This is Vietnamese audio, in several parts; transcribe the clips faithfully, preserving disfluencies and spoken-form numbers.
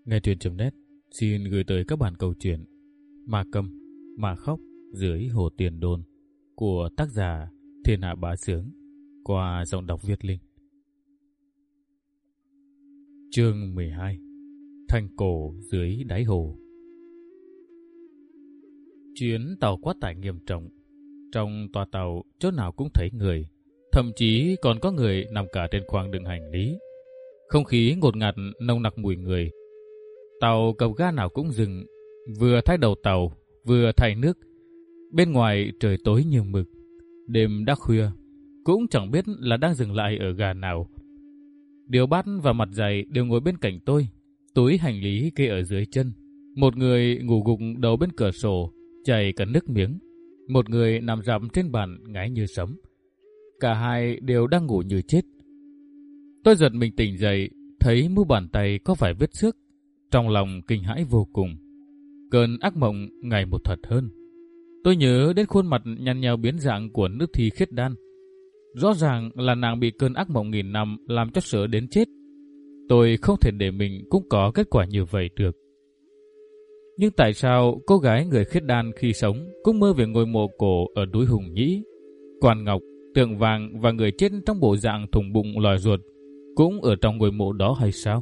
Nghe truyện.net xin gửi tới các bạn câu chuyện Ma Câm, Ma Khóc dưới Hồ Tiền Đồn của tác giả Thiên Hạ Bá Sướng qua giọng đọc Việt Linh. Chương mười hai. Thành cổ dưới đáy hồ. Chuyến tàu quá tải nghiêm trọng. Trong toa tàu chỗ nào cũng thấy người, thậm chí còn có người nằm cả trên khoang đựng hành lý. Không khí ngột ngạt nồng nặc mùi người. Tàu cập ga nào cũng dừng, vừa thay đầu tàu, vừa thay nước. Bên ngoài trời tối như mực, đêm đã khuya, cũng chẳng biết là đang dừng lại ở ga nào. Điều Bát và Mặt Dày đều ngồi bên cạnh tôi, túi hành lý kê ở dưới chân. Một người ngủ gục đầu bên cửa sổ, chảy cả nước miếng. Một người nằm rạp trên bàn ngáy như sấm. Cả hai đều đang ngủ như chết. Tôi giật mình tỉnh dậy, thấy mu bàn tay có vài vết xước. Trong lòng kinh hãi vô cùng. Cơn ác mộng ngày một thật hơn. Tôi nhớ đến khuôn mặt nhăn nheo biến dạng của Nước Thi Khiết Đan. Rõ ràng là nàng bị cơn ác mộng nghìn năm làm cho sợ đến chết. Tôi không thể để mình cũng có kết quả như vậy được. Nhưng tại sao cô gái người Khiết Đan khi sống cũng mơ về ngôi mộ cổ ở núi Hùng Nhĩ? Quan ngọc, tượng vàng và người chết trong bộ dạng thùng bụng lòi ruột cũng ở trong ngôi mộ đó hay sao?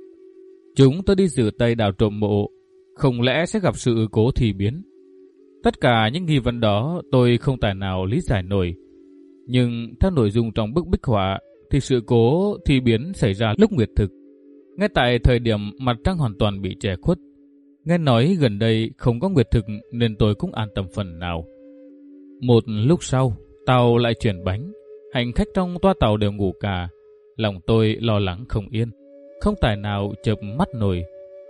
Chúng tôi đi rửa tay đào trộm mộ, không lẽ sẽ gặp sự cố thì biến? Tất cả những nghi vấn đó tôi không tài nào lý giải nổi. Nhưng theo nội dung trong bức bích họa thì sự cố thì biến xảy ra lúc nguyệt thực, ngay tại thời điểm mặt trăng hoàn toàn bị che khuất. Nghe nói gần đây không có nguyệt thực nên tôi cũng an tâm phần nào. Một lúc sau, tàu lại chuyển bánh, hành khách trong toa tàu đều ngủ cả. Lòng tôi lo lắng không yên, không tài nào chợp mắt nổi.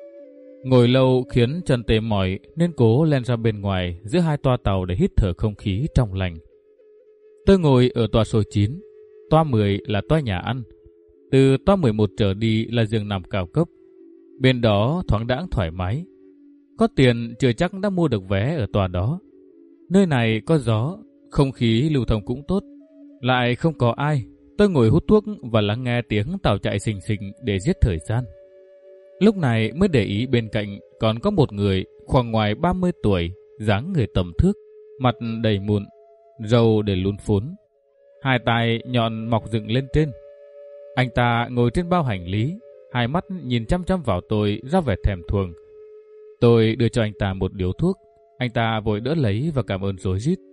Ngồi lâu khiến chân tê mỏi nên cố len ra bên ngoài giữa hai toa tàu để hít thở không khí trong lành. Tôi ngồi ở toa số chín, toa mười là toa nhà ăn. Từ toa mười một trở đi là giường nằm cao cấp. Bên đó thoáng đãng thoải mái. Có tiền chưa chắc đã mua được vé ở toa đó. Nơi này có gió, không khí lưu thông cũng tốt. Lại không có ai. Tôi ngồi hút thuốc và lắng nghe tiếng tàu chạy xình xình để giết thời gian. Lúc này mới để ý bên cạnh còn có một người khoảng ngoài ba mươi tuổi, dáng người tầm thước, mặt đầy mụn, râu để lún phún, hai tai nhọn mọc dựng lên trên. Anh ta ngồi trên bao hành lý, hai mắt nhìn chăm chăm vào tôi ra vẻ thèm thuồng. Tôi đưa cho anh ta một điếu thuốc, anh ta vội đỡ lấy và cảm ơn rối rít.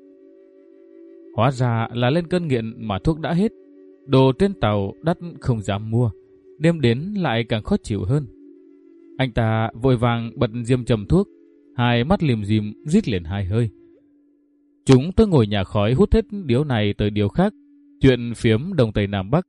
Hóa ra là lên cơn nghiện mà thuốc đã hết. Đồ trên tàu đắt không dám mua, đêm đến lại càng khó chịu hơn. Anh ta vội vàng bật diêm châm thuốc, hai mắt lim dim rít liền hai hơi. Chúng tôi ngồi nhà khói hút hết điếu này tới điếu khác, chuyện phiếm Đông Tây Nam Bắc.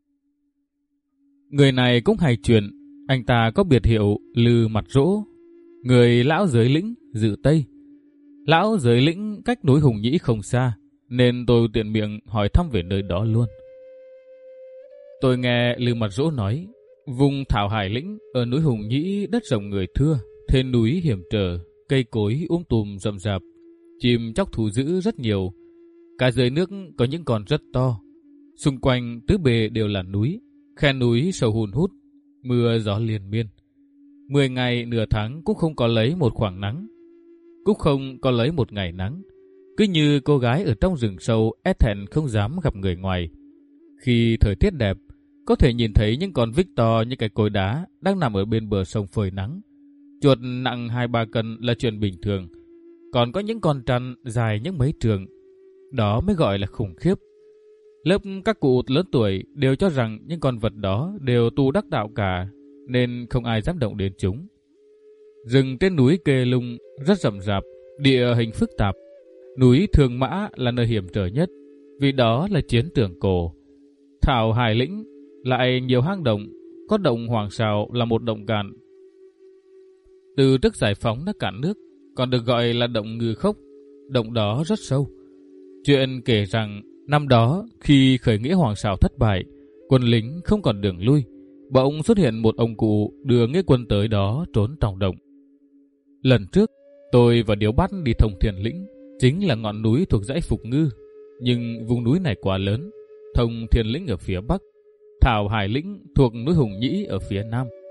Người này cũng hay chuyện, anh ta có biệt hiệu Lư Mặt Rỗ, người lão giới lĩnh Dự Tây. Lão giới lĩnh cách núi Hùng Nhĩ không xa, nên tôi tiện miệng hỏi thăm về nơi đó luôn. Tôi nghe Lư Mặt Rỗ nói, vùng Thảo Hải Lĩnh ở núi Hùng Nhĩ đất rộng người thưa, thêm núi hiểm trở, cây cối um tùm rậm rạp, chim chóc thú dữ rất nhiều. Cả dưới nước có những con rất to. Xung quanh tứ bề đều là núi, khe núi sâu hun hút, mưa gió liên miên. Mười ngày nửa tháng cũng không có lấy một khoảng nắng, cũng không có lấy một ngày nắng. Cứ như cô gái ở trong rừng sâu e thẹn không dám gặp người ngoài. Khi thời tiết đẹp, có thể nhìn thấy những con vích to như cái cối đá đang nằm ở bên bờ sông phơi nắng. Chuột nặng hai ba cân là chuyện bình thường. Còn có những con trăn dài những mấy trường. Đó mới gọi là khủng khiếp. Lớp các cụ lớn tuổi đều cho rằng những con vật đó đều tu đắc đạo cả, nên không ai dám động đến chúng. Rừng trên núi Kê Lung rất rậm rạp, địa hình phức tạp. Núi Thường Mã là nơi hiểm trở nhất, vì đó là chiến trường cổ. Thảo Hải Lĩnh lại nhiều hang động, có động Hoàng Sào là một động cạn. Từ trước giải phóng đã cạn nước, còn được gọi là động Ngư Khốc. Động đó rất sâu. Chuyện kể rằng năm đó khi khởi nghĩa Hoàng Sào thất bại, quân lính không còn đường lui, bỗng xuất hiện một ông cụ đưa nghĩa quân tới đó trốn trong động. Lần trước tôi và Điếu Bát đi Thông Thiên Lĩnh, chính là ngọn núi thuộc dãy Phục Ngư, nhưng vùng núi này quá lớn. Thông Thiên Lĩnh ở phía bắc, Thảo Hải Lĩnh thuộc núi Hùng Nhĩ ở phía nam.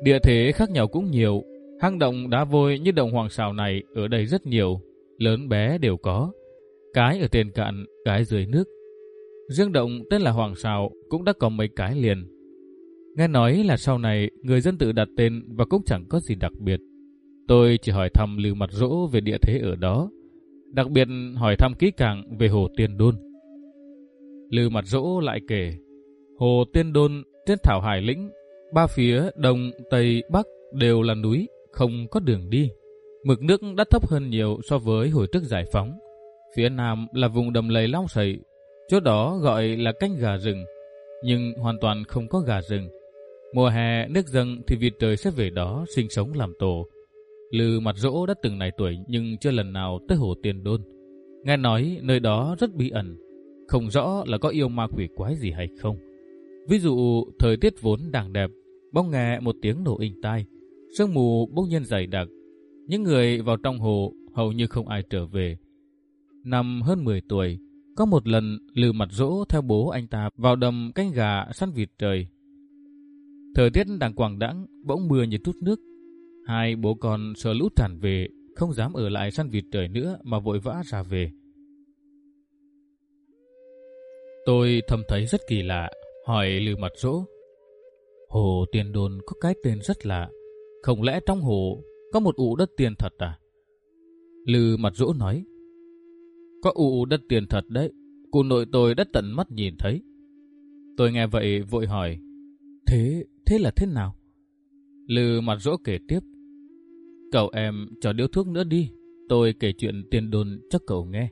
Địa thế khác nhau cũng nhiều, hang động đá vôi như động Hoàng Sào này ở đây rất nhiều, lớn bé đều có, cái ở trên cạn, cái dưới nước. Riêng động tên là Hoàng Sào cũng đã có mấy cái liền. Nghe nói là sau này người dân tự đặt tên và cũng chẳng có gì đặc biệt. Tôi chỉ hỏi thăm Lư Mặt Dỗ về địa thế ở đó, đặc biệt hỏi thăm kỹ càng về Hồ Tiên Đôn. Lư Mặt Dỗ lại kể, Hồ Tiên Đôn trên thảo hải lĩnh, ba phía đông, tây, bắc đều là núi, không có đường đi. Mực nước đã thấp hơn nhiều so với hồi trước giải phóng. Phía nam là vùng đầm lầy Long Sậy, chỗ đó gọi là cánh gà rừng, nhưng hoàn toàn không có gà rừng. Mùa hè nước dâng thì vịt trời sẽ về đó sinh sống làm tổ. Lư Mặt Dỗ đã từng này tuổi nhưng chưa lần nào tới Hồ Tiên Đôn. Nghe nói nơi đó rất bí ẩn, không rõ là có yêu ma quỷ quái gì hay không. Ví dụ thời tiết vốn đang đẹp, bỗng nghe một tiếng nổ inh tai, sương mù bỗng nhiên dày đặc, những người vào trong hồ hầu như không ai trở về. Năm hơn mười tuổi, có một lần Lư Mặt Dỗ theo bố anh ta vào đầm canh gà săn vịt trời. Thời tiết đang quàng đãng, bỗng mưa như trút nước. Hai bố con sợ lũ tràn về, không dám ở lại săn vịt trời nữa mà vội vã ra về. Tôi thầm thấy rất kỳ lạ, hỏi Lư Mặt Dỗ, Hồ Tiên Đôn có cái tên rất lạ, không lẽ trong hồ có một ụ đất tiền thật à? Lư Mặt Dỗ nói, có ụ đất tiền thật đấy, cụ nội tôi đã tận mắt nhìn thấy. Tôi nghe vậy vội hỏi, thế thế là thế nào? Lư Mặt Dỗ kể tiếp, cậu em cho điếu thuốc nữa đi, tôi kể chuyện Tiên Đôn cho cậu nghe.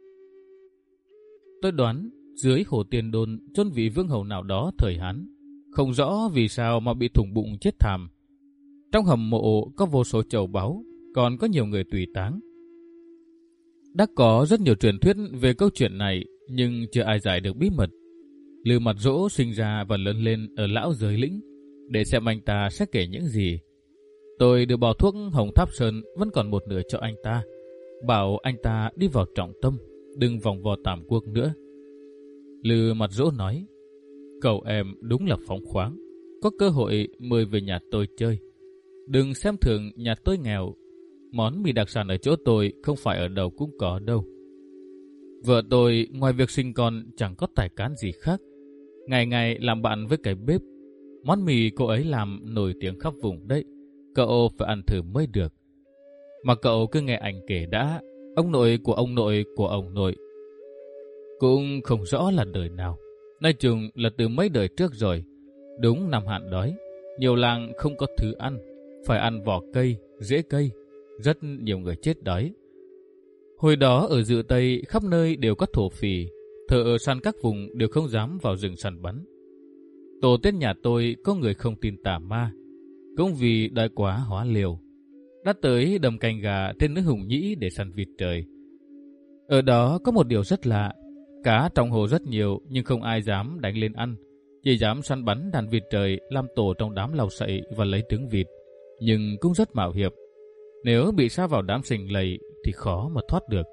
Tôi đoán dưới Hồ Tiên Đôn chôn vị vương hầu nào đó thời Hán, không rõ vì sao mà bị thủng bụng chết thảm. Trong hầm mộ có vô số châu báu, còn có nhiều người tùy táng. Đã có rất nhiều truyền thuyết về câu chuyện này, nhưng chưa ai giải được bí mật. Lư Mặt Dỗ sinh ra và lớn lên ở lão giới lĩnh, để xem anh ta sẽ kể những gì. Tôi đưa bò thuốc Hồng Tháp Sơn vẫn còn một nửa cho anh ta, bảo anh ta đi vào trọng tâm, đừng vòng vo Tam Quốc nữa. Lư Mặt Dỗ nói, cậu em đúng là phóng khoáng, có cơ hội mời về nhà tôi chơi. Đừng xem thường nhà tôi nghèo, món mì đặc sản ở chỗ tôi không phải ở đâu cũng có đâu. Vợ tôi ngoài việc sinh con chẳng có tài cán gì khác, ngày ngày làm bạn với cái bếp. Món mì cô ấy làm nổi tiếng khắp vùng đấy, cậu phải ăn thử mới được. Mà cậu cứ nghe anh kể đã, ông nội của ông nội của ông nội. Cũng không rõ là đời nào, nói chung là từ mấy đời trước rồi. Đúng năm hạn đói, nhiều làng không có thứ ăn, phải ăn vỏ cây, rễ cây, rất nhiều người chết đói. Hồi đó ở Dự Tây khắp nơi đều có thổ phỉ, thợ săn các vùng đều không dám vào rừng săn bắn. Tổ tiên nhà tôi có người không tin tà ma, cũng vì đói quá hóa liều, đã tới đầm canh gà trên núi Hùng Nhĩ để săn vịt trời. Ở đó có một điều rất lạ, cá trong hồ rất nhiều nhưng không ai dám đánh lên ăn, chỉ dám săn bắn đàn vịt trời làm tổ trong đám lau sậy và lấy trứng vịt, nhưng cũng rất mạo hiểm. Nếu bị sa vào đám sình lầy thì khó mà thoát được.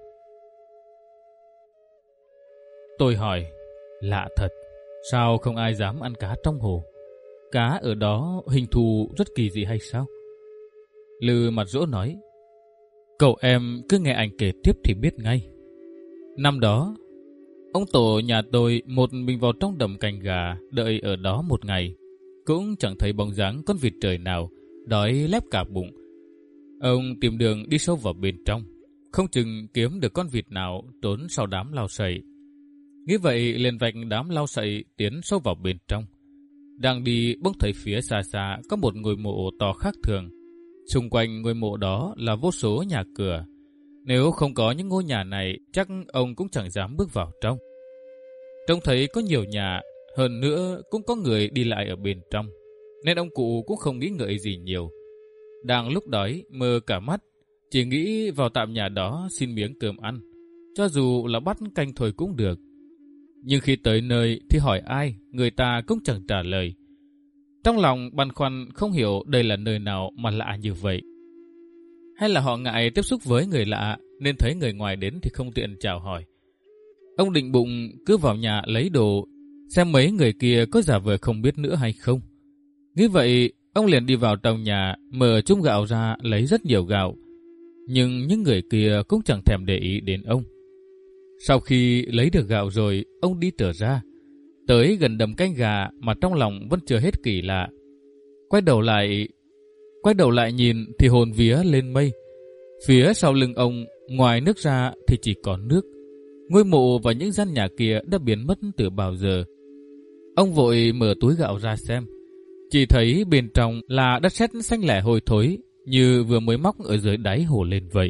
Tôi hỏi, lạ thật, sao không ai dám ăn cá trong hồ? Cá ở đó hình thù rất kỳ dị hay sao? Lư Mặt Dỗ nói, cậu em cứ nghe anh kể tiếp thì biết ngay. Năm đó, ông tổ nhà tôi một mình vào trong đầm canh gà, đợi ở đó một ngày, cũng chẳng thấy bóng dáng con vịt trời nào, đói lép cả bụng. Ông tìm đường đi sâu vào bên trong, không chừng kiếm được con vịt nào trốn sau đám lau sậy. Nghĩ vậy liền vạch đám lau sậy tiến sâu vào bên trong. Đang đi bỗng thấy phía xa xa có một ngôi mộ to khác thường. Xung quanh ngôi mộ đó là vô số nhà cửa. Nếu không có những ngôi nhà này, chắc ông cũng chẳng dám bước vào trong. Trông thấy có nhiều nhà, hơn nữa cũng có người đi lại ở bên trong, nên ông cụ cũng không nghĩ ngợi gì nhiều. Đang lúc đói mơ cả mắt, chỉ nghĩ vào tạm nhà đó xin miếng cơm ăn, cho dù là bắt canh thôi cũng được. Nhưng khi tới nơi thì hỏi ai, người ta cũng chẳng trả lời. Trong lòng băn khoăn không hiểu đây là nơi nào mà lạ như vậy. Hay là họ ngại tiếp xúc với người lạ nên thấy người ngoài đến thì không tiện chào hỏi. Ông định bụng cứ vào nhà lấy đồ, xem mấy người kia có giả vờ không biết nữa hay không. Nghĩ vậy, Ông liền đi vào trong nhà, mở chung gạo ra lấy rất nhiều gạo. Nhưng những người kia cũng chẳng thèm để ý đến ông. Sau khi lấy được gạo rồi, ông đi trở ra. Tới gần đầm canh gà mà trong lòng vẫn chưa hết kỳ lạ. Quay đầu lại, quay đầu lại nhìn thì hồn vía lên mây. Phía sau lưng ông, ngoài nước ra thì chỉ còn nước. Ngôi mộ và những gian nhà kia đã biến mất từ bao giờ. Ông vội mở túi gạo ra xem. Chỉ thấy bên trong là đất sét xanh lẻ hôi thối, như vừa mới móc ở dưới đáy hồ lên vậy.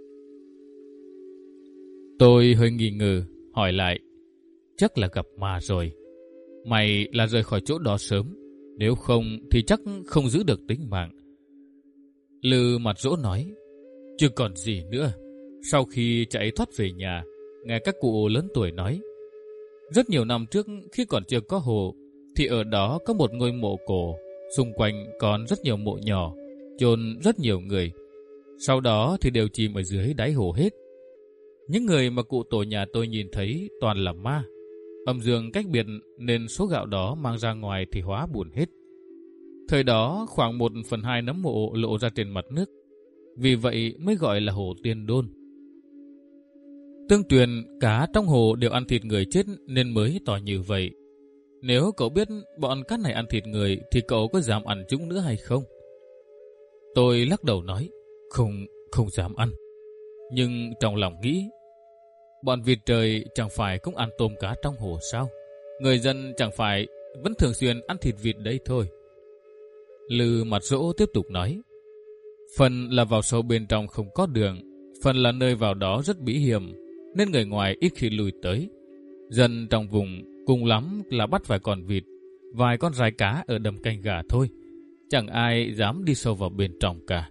Tôi hơi nghi ngờ, hỏi lại. Chắc là gặp ma rồi. Mày là rời khỏi chỗ đó sớm. Nếu không thì chắc không giữ được tính mạng. Lư mặt rỗ nói. Chứ còn gì nữa. Sau khi chạy thoát về nhà, nghe các cụ lớn tuổi nói. Rất nhiều năm trước khi còn chưa có hồ, thì ở đó có một ngôi mộ cổ. Xung quanh còn rất nhiều mộ nhỏ, chôn rất nhiều người. Sau đó thì đều chìm ở dưới đáy hồ hết. Những người mà cụ tổ nhà tôi nhìn thấy toàn là ma. Âm dương cách biệt nên số gạo đó mang ra ngoài thì hóa buồn hết. Thời đó khoảng một phần hai nấm mộ lộ ra trên mặt nước. Vì vậy mới gọi là hồ Tiên Đôn. Tương truyền cá trong hồ đều ăn thịt người chết nên mới tỏ như vậy. Nếu cậu biết bọn cá này ăn thịt người thì cậu có dám ăn chúng nữa hay không? Tôi lắc đầu nói, không, không dám ăn. Nhưng trong lòng nghĩ, bọn vịt trời chẳng phải cũng ăn tôm cá trong hồ sao? Người dân chẳng phải vẫn thường xuyên ăn thịt vịt đấy thôi. Lư mặt rỗ tiếp tục nói, phần là vào sâu bên trong không có đường, phần là nơi vào đó rất bí hiểm, nên người ngoài ít khi lùi tới. Dân trong vùng cùng lắm là bắt vài con vịt, vài con rái cá ở đầm canh gà thôi. Chẳng ai dám đi sâu vào bên trong cả.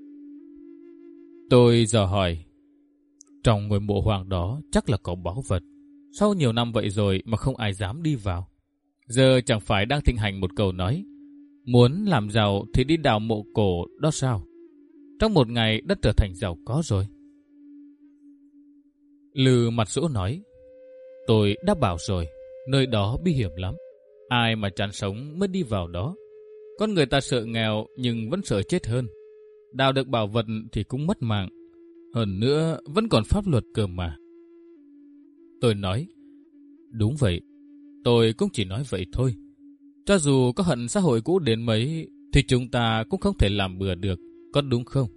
Tôi dò hỏi, trong ngôi mộ hoàng đó chắc là có báu vật. Sau nhiều năm vậy rồi mà không ai dám đi vào. Giờ chẳng phải đang thịnh hành một câu nói, muốn làm giàu thì đi đào mộ cổ đó sao? Trong một ngày đất trở thành giàu có rồi. Lư mặt rỗ nói, tôi đã bảo rồi, nơi đó bí hiểm lắm. Ai mà chán sống mới đi vào đó. Con người ta sợ nghèo nhưng vẫn sợ chết hơn. Đào được bảo vật thì cũng mất mạng. Hơn nữa vẫn còn pháp luật cơ mà. Tôi nói, đúng vậy. Tôi cũng chỉ nói vậy thôi. Cho dù có hận xã hội cũ đến mấy thì chúng ta cũng không thể làm bừa được, có đúng không?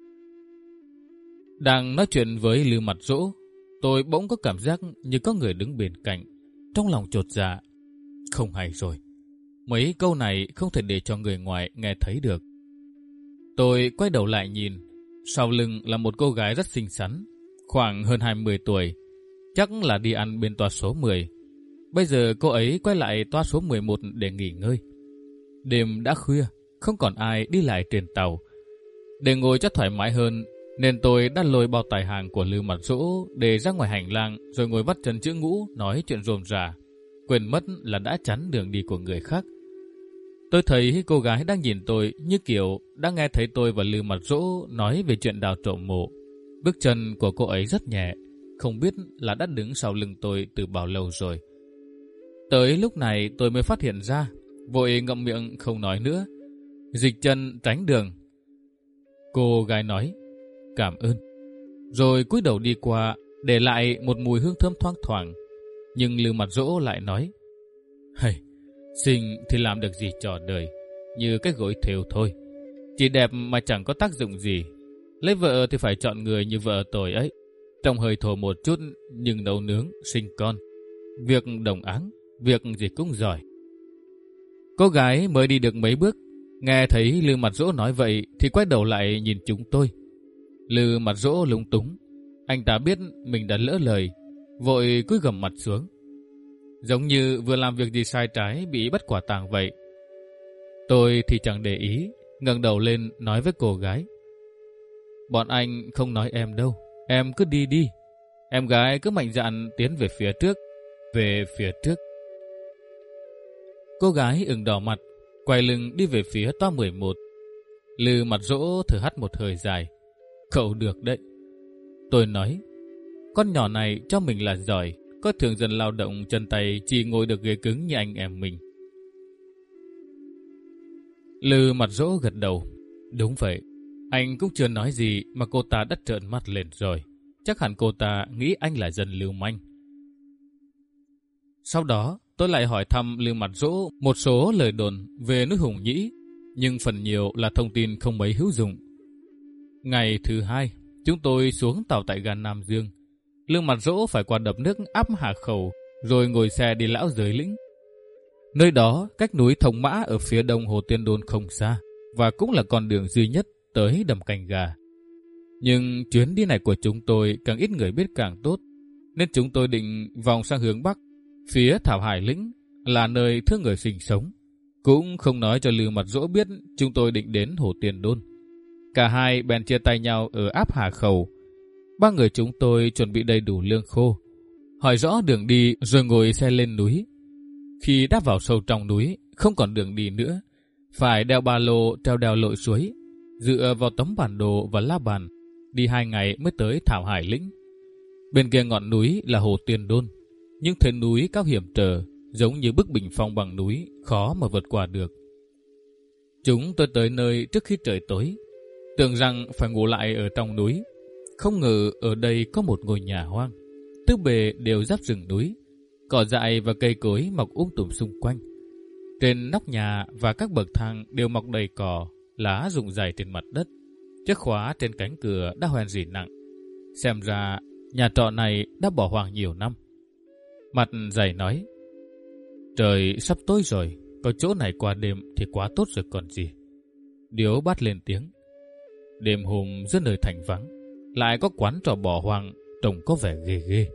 Đang nói chuyện với Lư mặt rỗ, tôi bỗng có cảm giác như có người đứng bên cạnh. Trong lòng chột dạ. Không hay rồi. Mấy câu này không thể để cho người ngoài nghe thấy được. Tôi quay đầu lại nhìn. Sau lưng là một cô gái rất xinh xắn, khoảng hơn hai mươi tuổi. Chắc là đi ăn bên toa số mười. Bây giờ cô ấy quay lại toa số mười một để nghỉ ngơi. Đêm đã khuya, không còn ai đi lại trên tàu. Để ngồi cho thoải mái hơn, nên tôi đã lôi bao tài hàng của Lư mặt rỗ để ra ngoài hành lang, rồi ngồi vắt chân chữ ngũ nói chuyện rôm rả, quên mất là đã chắn đường đi của người khác. Tôi thấy cô gái đang nhìn tôi như kiểu đang nghe thấy tôi và Lư mặt rỗ nói về chuyện đào trộm mộ. Bước chân của cô ấy rất nhẹ, không biết là đã đứng sau lưng tôi từ bao lâu rồi. Tới lúc này tôi mới phát hiện ra, vội ngậm miệng không nói nữa, dịch chân tránh đường. Cô gái nói, cảm ơn, rồi cúi đầu đi qua, để lại một mùi hương thơm thoang thoảng. Nhưng Lư mặt rỗ lại nói, hay, sinh thì làm được gì trò đời, như cái gối thêu thôi, chỉ đẹp mà chẳng có tác dụng gì. Lấy vợ thì phải chọn người như vợ tôi ấy, trông hơi thổ một chút nhưng nấu nướng, sinh con, việc đồng áng, việc gì cũng giỏi. Cô gái mới đi được mấy bước, nghe thấy Lư mặt rỗ nói vậy thì quay đầu lại nhìn chúng tôi. Lư mặt rỗ lúng túng, anh ta biết mình đã lỡ lời, vội cúi gằm mặt xuống, giống như vừa làm việc gì sai trái bị bắt quả tang vậy. Tôi thì chẳng để ý, ngẩng đầu lên nói với cô gái, bọn anh không nói em đâu, em cứ đi đi. Em gái cứ mạnh dạn tiến về phía trước, về phía trước. Cô gái ửng đỏ mặt, quay lưng đi về phía toa mười một. Lư mặt rỗ thở hắt một hơi dài. Cậu được đấy. Tôi nói, con nhỏ này cho mình là giỏi, có thường dân lao động chân tay chỉ ngồi được ghế cứng như anh em mình. Lư Mặt Dỗ gật đầu. Đúng vậy, anh cũng chưa nói gì mà cô ta đã trợn mắt lên rồi. Chắc hẳn cô ta nghĩ anh là dân lưu manh. Sau đó, tôi lại hỏi thăm Lư Mặt Dỗ một số lời đồn về núi Hùng Nhĩ, nhưng phần nhiều là thông tin không mấy hữu dụng. Ngày thứ hai, chúng tôi xuống tàu tại ga Nam Dương. Lư Mặt Dỗ phải qua đập nước áp Hà Khẩu, rồi ngồi xe đi Lão Giới Lĩnh. Nơi đó cách núi Thông Mã ở phía đông Hồ Tiên Đôn không xa, và cũng là con đường duy nhất tới đầm Cành Gà. Nhưng chuyến đi này của chúng tôi càng ít người biết càng tốt, nên chúng tôi định vòng sang hướng Bắc, phía Thảo Hải Lĩnh là nơi thương người sinh sống. Cũng không nói cho Lư Mặt Dỗ biết chúng tôi định đến Hồ Tiên Đôn. Cả hai bèn chia tay nhau ở áp Hà Khẩu. Ba người chúng tôi chuẩn bị đầy đủ lương khô, hỏi rõ đường đi rồi ngồi xe lên núi. Khi đáp vào sâu trong núi, không còn đường đi nữa, phải đeo ba lô treo đèo lội suối, dựa vào tấm bản đồ và la bàn, đi hai ngày mới tới Thảo Hải Lĩnh. Bên kia ngọn núi là Hồ Tiên Đôn, nhưng thế núi cao hiểm trở, giống như bức bình phong bằng núi, khó mà vượt qua được. Chúng tôi tới nơi trước khi trời tối, tưởng rằng phải ngủ lại ở trong núi. Không ngờ ở đây có một ngôi nhà hoang, tứ bề đều giáp rừng núi, cỏ dại và cây cối mọc um tùm xung quanh. Trên nóc nhà và các bậc thang đều mọc đầy cỏ, lá rụng rải trên mặt đất. Chiếc khóa trên cánh cửa đã hoen rỉ nặng. Xem ra nhà trọ này đã bỏ hoang nhiều năm. Mặt dày nói: Trời sắp tối rồi, có chỗ này qua đêm thì quá tốt rồi còn gì. Điếu Bát lên tiếng: Đêm hôm giữa nơi thành vắng, lại có quán trọ bỏ hoang, trông có vẻ ghê ghê.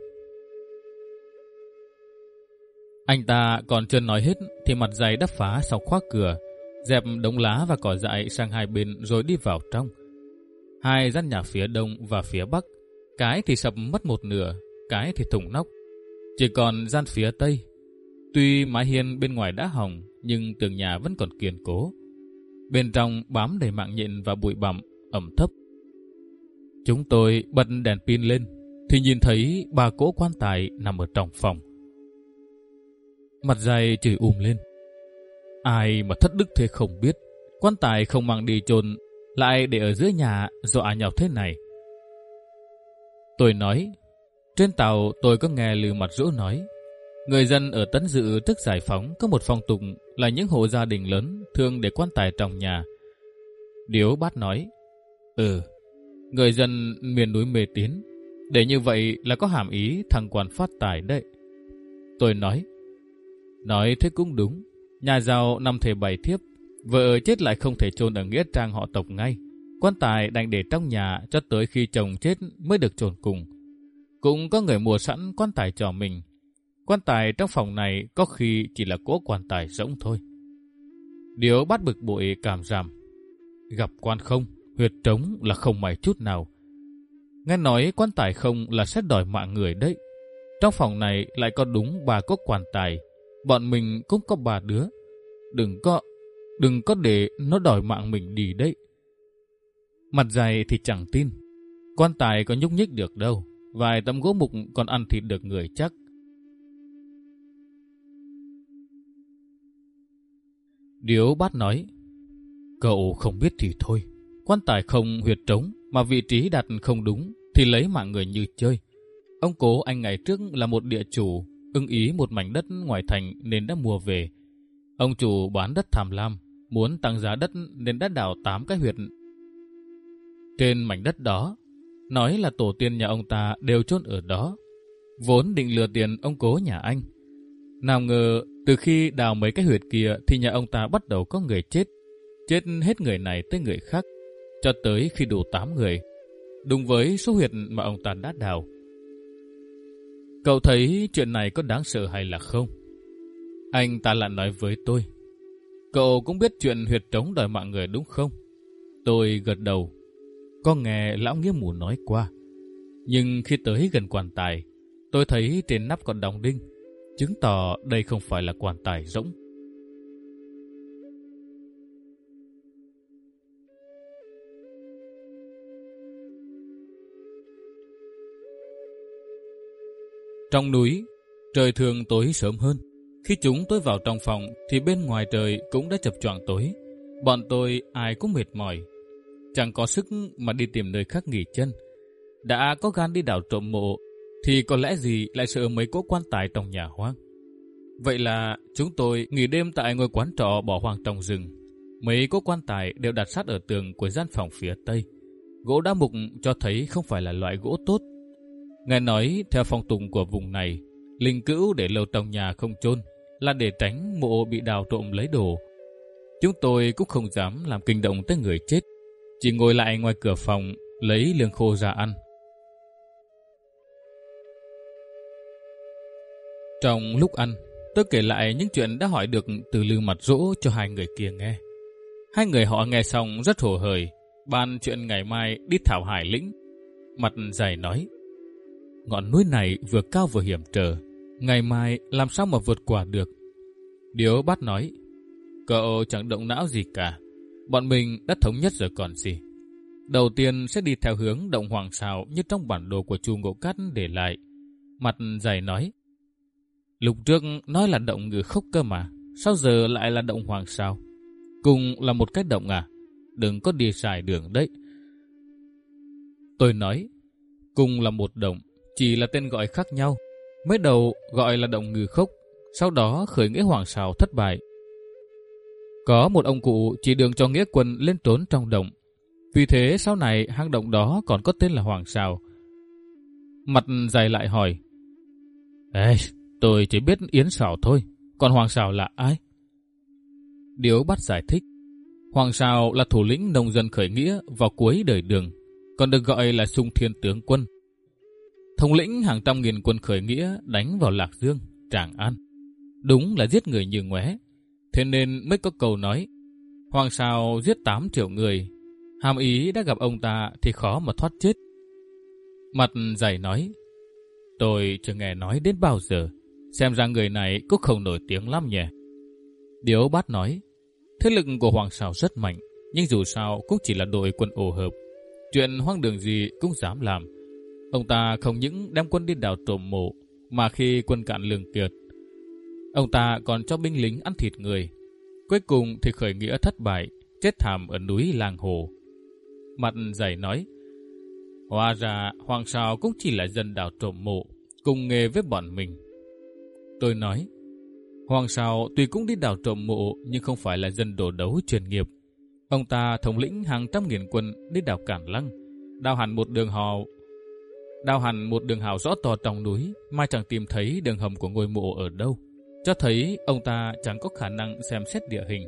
Anh ta còn chưa nói hết thì mặt dày đã phá sau khóa cửa, dẹp đống lá và cỏ dại sang hai bên rồi đi vào trong. Hai gian nhà phía đông và phía bắc, cái thì sập mất một nửa, cái thì thủng nóc. Chỉ còn gian phía tây, tuy mái hiên bên ngoài đã hỏng nhưng tường nhà vẫn còn kiên cố. Bên trong bám đầy mạng nhện và bụi bặm ẩm thấp. Chúng tôi bật đèn pin lên thì nhìn thấy ba cỗ quan tài nằm ở trong phòng. Mặt dày chửi um lên: Ai mà thất đức thế không biết, quan tài không mang đi chôn lại để ở dưới nhà dọa nhọc thế này. Tôi nói: Trên tàu tôi có nghe Lư Mặt Dỗ nói, người dân ở Tấn Dự trước giải phóng có một phong tục là những hộ gia đình lớn thường để quan tài trong nhà. Điếu Bát nói: Ừ, người dân miền núi mê tín, để như vậy là có hàm ý thằng quan phát tài đấy. Tôi nói: Nói thế cũng đúng, nhà giàu năm thề bảy thiếp, vợ chết lại không thể chôn ở nghĩa trang họ tộc ngay, quan tài đành để trong nhà cho tới khi chồng chết mới được chôn cùng. Cũng có người mua sẵn quan tài cho mình. Quan tài trong phòng này có khi chỉ là cỗ quan tài rỗng thôi. Điếu Bát bực bội cảm giảm: Gặp quan không, huyệt trống là không may chút nào. Nghe nói quan tài không là sẽ đòi mạng người đấy. Trong phòng này lại có đúng ba cỗ quan tài, bọn mình cũng có ba đứa. Đừng có, đừng có để nó đòi mạng mình đi đấy. Mặt dày thì chẳng tin. Quan tài có nhúc nhích được đâu, vài tấm gỗ mục còn ăn thịt được người chắc. Điếu Bát nói: Cậu không biết thì thôi, quan tài không huyệt trống mà vị trí đặt không đúng thì lấy mạng người như chơi. Ông cố anh ngày trước là một địa chủ, ưng ý một mảnh đất ngoài thành nên đã mua về. Ông chủ bán đất tham lam, muốn tăng giá đất nên đã đào tám cái huyệt trên mảnh đất đó, nói là tổ tiên nhà ông ta đều chôn ở đó. Vốn định lừa tiền ông cố nhà anh. Nào ngờ từ khi đào mấy cái huyệt kia thì nhà ông ta bắt đầu có người chết. Chết hết người này tới người khác, cho tới khi đủ tám người, đúng với số huyệt mà ông ta đã đào. Cậu thấy chuyện này có đáng sợ hay là không? Anh ta lại nói với tôi: Cậu cũng biết chuyện huyệt trống đòi mạng người đúng không? Tôi gật đầu. Có nghe lão nghĩa mù nói qua. Nhưng khi tới gần quan tài, tôi thấy trên nắp còn đóng đinh, chứng tỏ đây không phải là quan tài rỗng. Trong núi, trời thường tối sớm hơn. Khi chúng tôi vào trong phòng thì bên ngoài trời cũng đã chập choạng tối. Bọn tôi ai cũng mệt mỏi, chẳng có sức mà đi tìm nơi khác nghỉ chân. Đã có gan đi đào trộm mộ, thì có lẽ gì lại sợ mấy cỗ quan tài trong nhà hoang. Vậy là chúng tôi nghỉ đêm tại ngôi quán trọ bỏ hoang trong rừng. Mấy cỗ quan tài đều đặt sát ở tường của gian phòng phía tây. Gỗ đá mục cho thấy không phải là loại gỗ tốt. Nghe nói theo phong tục của vùng này, linh cữu để lâu trong nhà không chôn là để tránh mộ bị đào trộm lấy đồ. Chúng tôi cũng không dám làm kinh động tới người chết, chỉ ngồi lại ngoài cửa phòng lấy lương khô ra ăn. Trong lúc ăn, tôi kể lại những chuyện đã hỏi được từ Lư Mặt Dỗ cho hai người kia nghe. Hai người họ nghe xong rất hồ hởi, bàn chuyện ngày mai đi thảo hải lĩnh. Mặt dày nói, ngọn núi này vừa cao vừa hiểm trở, ngày mai làm sao mà vượt qua được. Điếu Bát nói, cậu chẳng động não gì cả, bọn mình đã thống nhất rồi còn gì. Đầu tiên sẽ đi theo hướng động Hoàng Sào như trong bản đồ của Chu Ngộ Cát để lại. Mặt dày nói, lúc trước nói là động Ngư Khốc cơ mà, sao giờ lại là động Hoàng Sào? Cùng là một cái động à? Đừng có đi sai đường đấy. Tôi nói, cùng là một động, chỉ là tên gọi khác nhau. Mới đầu gọi là động Ngư Khốc, sau đó khởi nghĩa Hoàng Sào thất bại. Có một ông cụ chỉ đường cho nghĩa quân lên trốn trong động. Vì thế sau này hang động đó còn có tên là Hoàng Sào. Mặt dày lại hỏi, ê, tôi chỉ biết Yến Sào thôi, còn Hoàng Sào là ai? Điếu Bát giải thích, Hoàng Sào là thủ lĩnh nông dân khởi nghĩa vào cuối đời Đường, còn được gọi là Xung Thiên Tướng Quân. Thống lĩnh hàng trăm nghìn quân khởi nghĩa đánh vào Lạc Dương, Tràng An. Đúng là giết người như ngoé. Thế nên mới có câu nói, Hoàng Sào giết tám triệu người, hàm ý đã gặp ông ta thì khó mà thoát chết. Mặt dày nói, tôi chưa nghe nói đến bao giờ, xem ra người này cũng không nổi tiếng lắm nhỉ. Điếu Bát nói, thế lực của Hoàng Sào rất mạnh, nhưng dù sao cũng chỉ là đội quân ồ hợp. Chuyện hoang đường gì cũng dám làm. Ông ta không những đem quân đi đào trộm mộ, mà khi quân cạn lương kiệt, ông ta còn cho binh lính ăn thịt người. Cuối cùng thì khởi nghĩa thất bại, chết thảm ở núi Làng Hồ. Mặt dày nói, hóa ra Hoàng Sào cũng chỉ là dân đào trộm mộ, cùng nghề với bọn mình. Tôi nói, Hoàng Sào tuy cũng đi đào trộm mộ nhưng không phải là dân đổ đấu chuyên nghiệp. Ông ta thống lĩnh hàng trăm nghìn quân đi đào Cản Lăng, đào hẳn một đường hào, đào hẳn một đường hào rõ to trong núi mà chẳng tìm thấy đường hầm của ngôi mộ ở đâu, cho thấy ông ta chẳng có khả năng xem xét địa hình.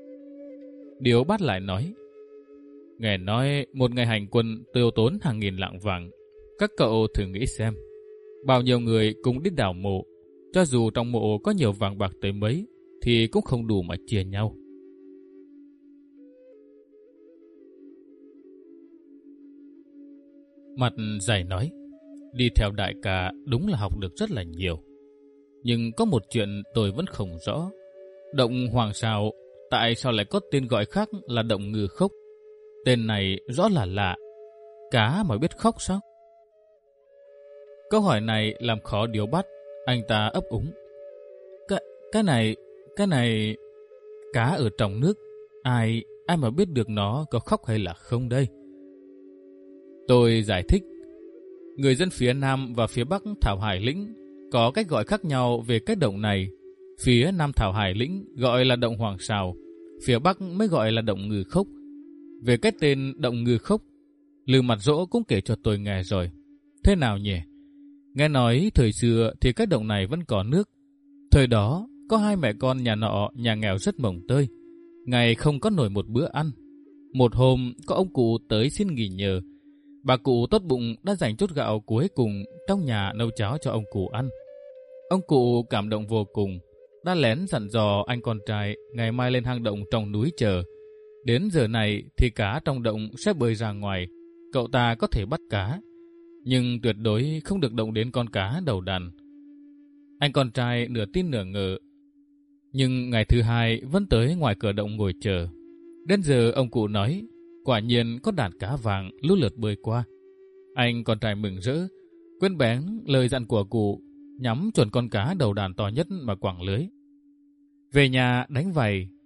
Điếu Bát lại nói, nghe nói một ngày hành quân tiêu tốn hàng nghìn lạng vàng. Các cậu thử nghĩ xem, bao nhiêu người cùng đi đào mộ, cho dù trong mộ có nhiều vàng bạc tới mấy, thì cũng không đủ mà chia nhau. Mặt dày nói, đi theo đại ca đúng là học được rất là nhiều. Nhưng có một chuyện tôi vẫn không rõ. Động Hoàng Sào tại sao lại có tên gọi khác là động Ngư Khốc? Tên này rõ là lạ. Cá mà biết khóc sao? Câu hỏi này làm khó Điếu Bát. Anh ta ấp úng. Cái, cái này, cái này... Cá ở trong nước, ai, ai mà biết được nó có khóc hay là không đây? Tôi giải thích. Người dân phía Nam và phía Bắc Thảo Hải Lĩnh có cách gọi khác nhau về cái động này. Phía Nam Thảo Hải Lĩnh gọi là động Hoàng Sào, phía Bắc mới gọi là động Ngư Khốc. Về cái tên động Ngư Khốc, Lư Mặt Dỗ cũng kể cho tôi nghe rồi. Thế nào nhỉ? Nghe nói thời xưa thì cái động này vẫn có nước. Thời đó có hai mẹ con nhà nọ nhà nghèo rất mồng tơi, ngày không có nổi một bữa ăn. Một hôm có ông cụ tới xin nghỉ nhờ. Bà cụ tốt bụng đã dành chút gạo cuối cùng trong nhà nấu cháo cho ông cụ ăn. Ông cụ cảm động vô cùng, đã lén dặn dò anh con trai ngày mai lên hang động trong núi chờ. Đến giờ này thì cá trong động sẽ bơi ra ngoài, cậu ta có thể bắt cá, nhưng tuyệt đối không được động đến con cá đầu đàn. Anh con trai nửa tin nửa ngờ, nhưng ngày thứ hai vẫn tới ngoài cửa động ngồi chờ. Đến giờ ông cụ nói, quả nhiên có đàn cá vàng lú lượt bơi qua. Anh con trai mừng rỡ, quên bén lời dặn của cụ, nhắm chuẩn con cá đầu đàn to nhất mà quẳng lưới. Về nhà đánh vầy,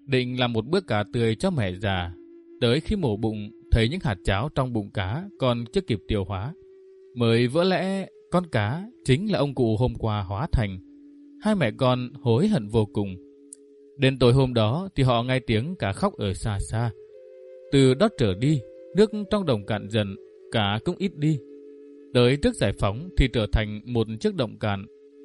định làm một bữa cá tươi cho mẹ già. Tới khi mổ bụng, thấy những hạt cháo trong bụng cá còn chưa kịp tiêu hóa, mới vỡ lẽ con cá chính là ông cụ hôm qua hóa thành. Hai mẹ con hối hận vô cùng. Đến tối hôm đó thì họ nghe tiếng cá khóc ở xa xa. Từ đó trở đi, nước trong đồng cạn dần, cá cũng ít đi. Tới trước giải phóng thì trở thành một chiếc động cạn.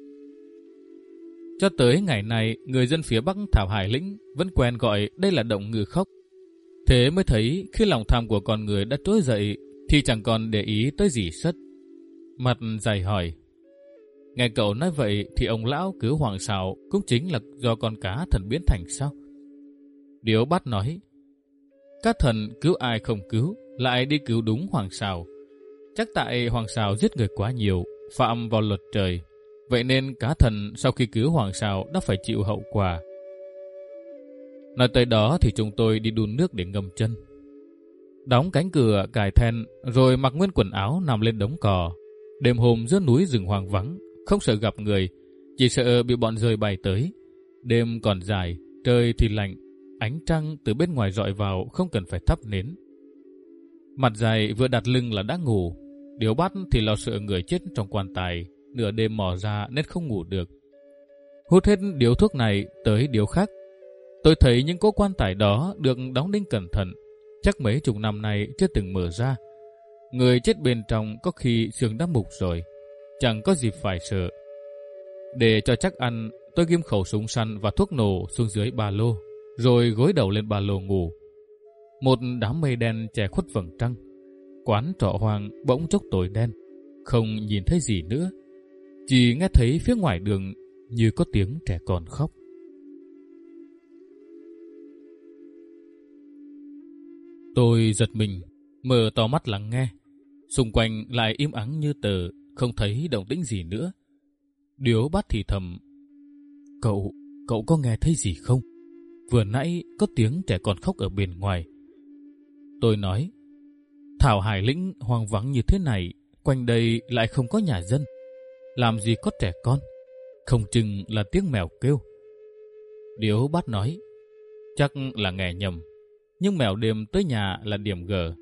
Cho tới ngày này, người dân phía Bắc Thảo Hải Lĩnh vẫn quen gọi đây là động Ngư Khóc. Thế mới thấy khi lòng tham của con người đã trỗi dậy thì chẳng còn để ý tới gì sất. Mặt dày hỏi: nghe cậu nói vậy thì ông lão cứu Hoàng Sào cũng chính là do con cá thần biến thành sao? Điếu Bát nói: các thần cứu ai không cứu, lại đi cứu đúng Hoàng Sào. Chắc tại Hoàng Sào giết người quá nhiều, phạm vào luật trời. Vậy nên cá thần sau khi cứu Hoàng Sào đã phải chịu hậu quả. Nói tới đó thì chúng tôi đi đun nước để ngâm chân. Đóng cánh cửa, cài then, rồi mặc nguyên quần áo nằm lên đống cỏ. Đêm hôm giữa núi rừng hoang vắng, không sợ gặp người, chỉ sợ bị bọn rơi bay tới. Đêm còn dài, trời thì lạnh, ánh trăng từ bên ngoài rọi vào không cần phải thắp nến. Mặt dài vừa đặt lưng là đã ngủ. Điếu Bát thì lo sợ người chết trong quan tài, nửa đêm mò ra nên không ngủ được. Hút hết điếu thuốc này tới điếu khác, tôi thấy những cỗ quan tài đó được đóng đinh cẩn thận, chắc mấy chục năm nay chưa từng mở ra. Người chết bên trong có khi xương đã mục rồi, chẳng có gì phải sợ. Để cho chắc ăn, tôi ghim khẩu súng săn và thuốc nổ xuống dưới ba lô, rồi gối đầu lên ba lô ngủ. Một đám mây đen che khuất vầng trăng. Quán trọ hoang bỗng chốc tối đen, không nhìn thấy gì nữa, chỉ nghe thấy phía ngoài đường như có tiếng trẻ con khóc. Tôi giật mình, mở to mắt lắng nghe. Xung quanh lại im ắng như tờ, không thấy động tĩnh gì nữa. Điếu Bát thì thầm: Cậu, cậu có nghe thấy gì không? Vừa nãy có tiếng trẻ con khóc ở bên ngoài. Tôi nói: Thảo Hải Lĩnh hoang vắng như thế này, quanh đây lại không có nhà dân, làm gì có trẻ con, không chừng là tiếng mèo kêu. Điếu Bát nói: chắc là nghe nhầm, nhưng mèo đêm tới nhà là điểm gờ.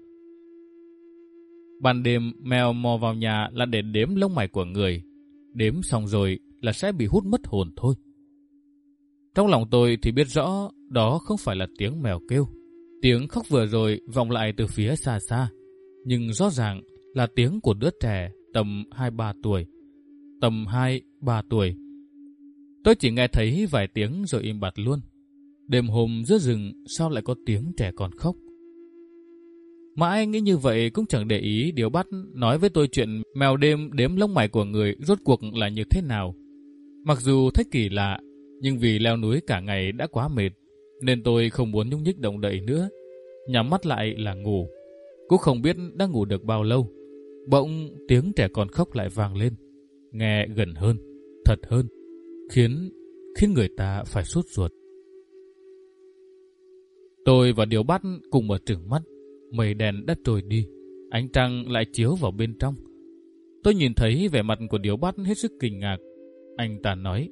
Ban đêm mèo mò vào nhà là để đếm lông mày của người, đếm xong rồi là sẽ bị hút mất hồn thôi. Trong lòng tôi thì biết rõ đó không phải là tiếng mèo kêu. Tiếng khóc vừa rồi vọng lại từ phía xa xa, nhưng rõ ràng là tiếng của đứa trẻ tầm hai ba tuổi. Tầm hai ba tuổi. Tôi chỉ nghe thấy vài tiếng rồi im bặt luôn. Đêm hôm giữa rừng sao lại có tiếng trẻ con khóc? Mãi nghĩ như vậy cũng chẳng để ý Điếu Bát nói với tôi chuyện mèo đêm đếm lông mày của người rốt cuộc là như thế nào. Mặc dù thấy kỳ lạ, nhưng vì leo núi cả ngày đã quá mệt, nên tôi không muốn nhúc nhích động đậy nữa. Nhắm mắt lại là ngủ. Cũng không biết đã ngủ được bao lâu, bỗng tiếng trẻ con khóc lại vang lên, nghe gần hơn, thật hơn, khiến khiến người ta phải sốt ruột. Tôi và Điếu Bát cùng mở trừng mắt. Mây đen đã trôi đi, ánh trăng lại chiếu vào bên trong. Tôi nhìn thấy vẻ mặt của Điếu Bát hết sức kinh ngạc. Anh ta nói: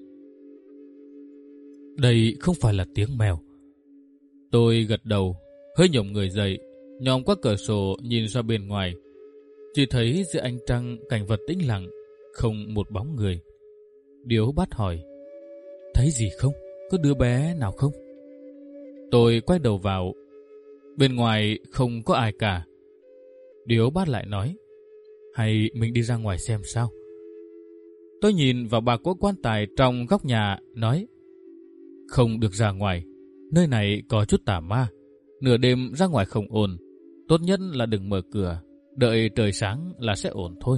đây không phải là tiếng mèo. Tôi gật đầu, hơi nhổm người dậy, nhòm qua cửa sổ nhìn ra bên ngoài. Chỉ thấy giữa ánh trăng cảnh vật tĩnh lặng, không một bóng người. Điếu Bát hỏi: thấy gì không? Có đứa bé nào không? Tôi quay đầu vào. Bên ngoài không có ai cả. Điếu Bát lại nói: hay mình đi ra ngoài xem sao? Tôi nhìn vào ba cỗ quan tài trong góc nhà, nói: không được ra ngoài, nơi này có chút tà ma, nửa đêm ra ngoài không ổn, tốt nhất là đừng mở cửa, đợi trời sáng là sẽ ổn thôi.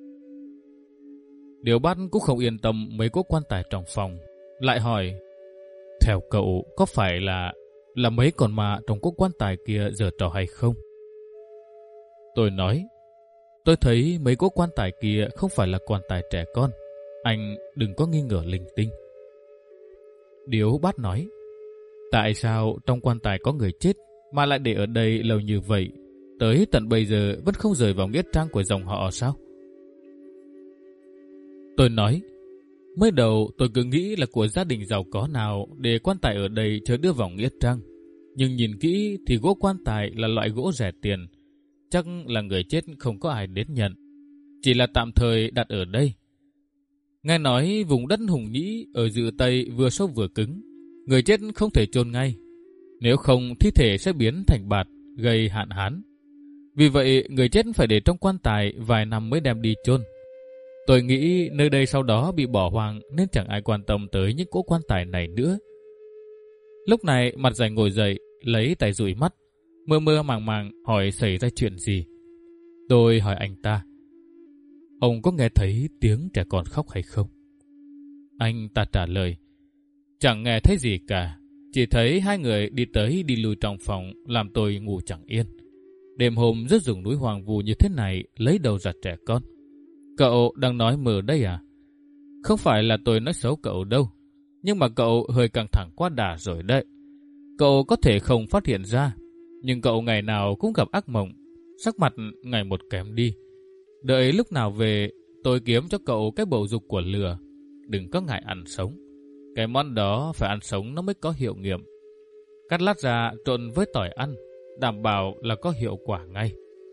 Điếu Bát cũng không yên tâm mấy cỗ quan tài trong phòng, lại hỏi: theo cậu có phải là là mấy con ma trong cỗ quan tài kia giở trò hay không? Tôi nói: tôi thấy mấy cỗ quan tài kia không phải là quan tài trẻ con, anh đừng có nghi ngờ linh tinh. Điếu Bát nói: tại sao trong quan tài có người chết mà lại để ở đây lâu như vậy, tới tận bây giờ vẫn không rời vào nghĩa trang của dòng họ sao? Tôi nói: Mới đầu tôi cứ nghĩ là của gia đình giàu có nào để quan tài ở đây chờ đưa vào nghĩa trang. Nhưng nhìn kỹ thì gỗ quan tài là loại gỗ rẻ tiền. Chắc là người chết không có ai đến nhận. Chỉ là tạm thời đặt ở đây. Nghe nói vùng đất Hùng Nhĩ ở dự Tây vừa sâu vừa cứng. Người chết không thể chôn ngay. Nếu không thi thể sẽ biến thành bạt, gây hạn hán. Vì vậy người chết phải để trong quan tài vài năm mới đem đi chôn. Tôi nghĩ nơi đây sau đó bị bỏ hoang nên chẳng ai quan tâm tới những cỗ quan tài này nữa. Lúc này Mặt Dày ngồi dậy, lấy tay dụi mắt, mơ mơ màng màng hỏi xảy ra chuyện gì. Tôi hỏi anh ta, ông có nghe thấy tiếng trẻ con khóc hay không? Anh ta trả lời, chẳng nghe thấy gì cả, chỉ thấy hai người đi tới đi lui trong phòng làm tôi ngủ chẳng yên. Đêm hôm rất rừng núi hoang vu như thế này lấy đầu giặt trẻ con. Cậu đang nói mờ đây à? Không phải là tôi nói xấu cậu đâu, nhưng mà cậu hơi căng thẳng quá đà rồi đấy. Cậu có thể không phát hiện ra, nhưng cậu ngày nào cũng gặp ác mộng, sắc mặt ngày một kém đi. Đợi lúc nào về, tôi kiếm cho cậu cái bầu dục của lừa. Đừng có ngại ăn sống. Cái món đó phải ăn sống nó mới có hiệu nghiệm. Cắt lát ra trộn với tỏi ăn, đảm bảo là có hiệu quả ngay.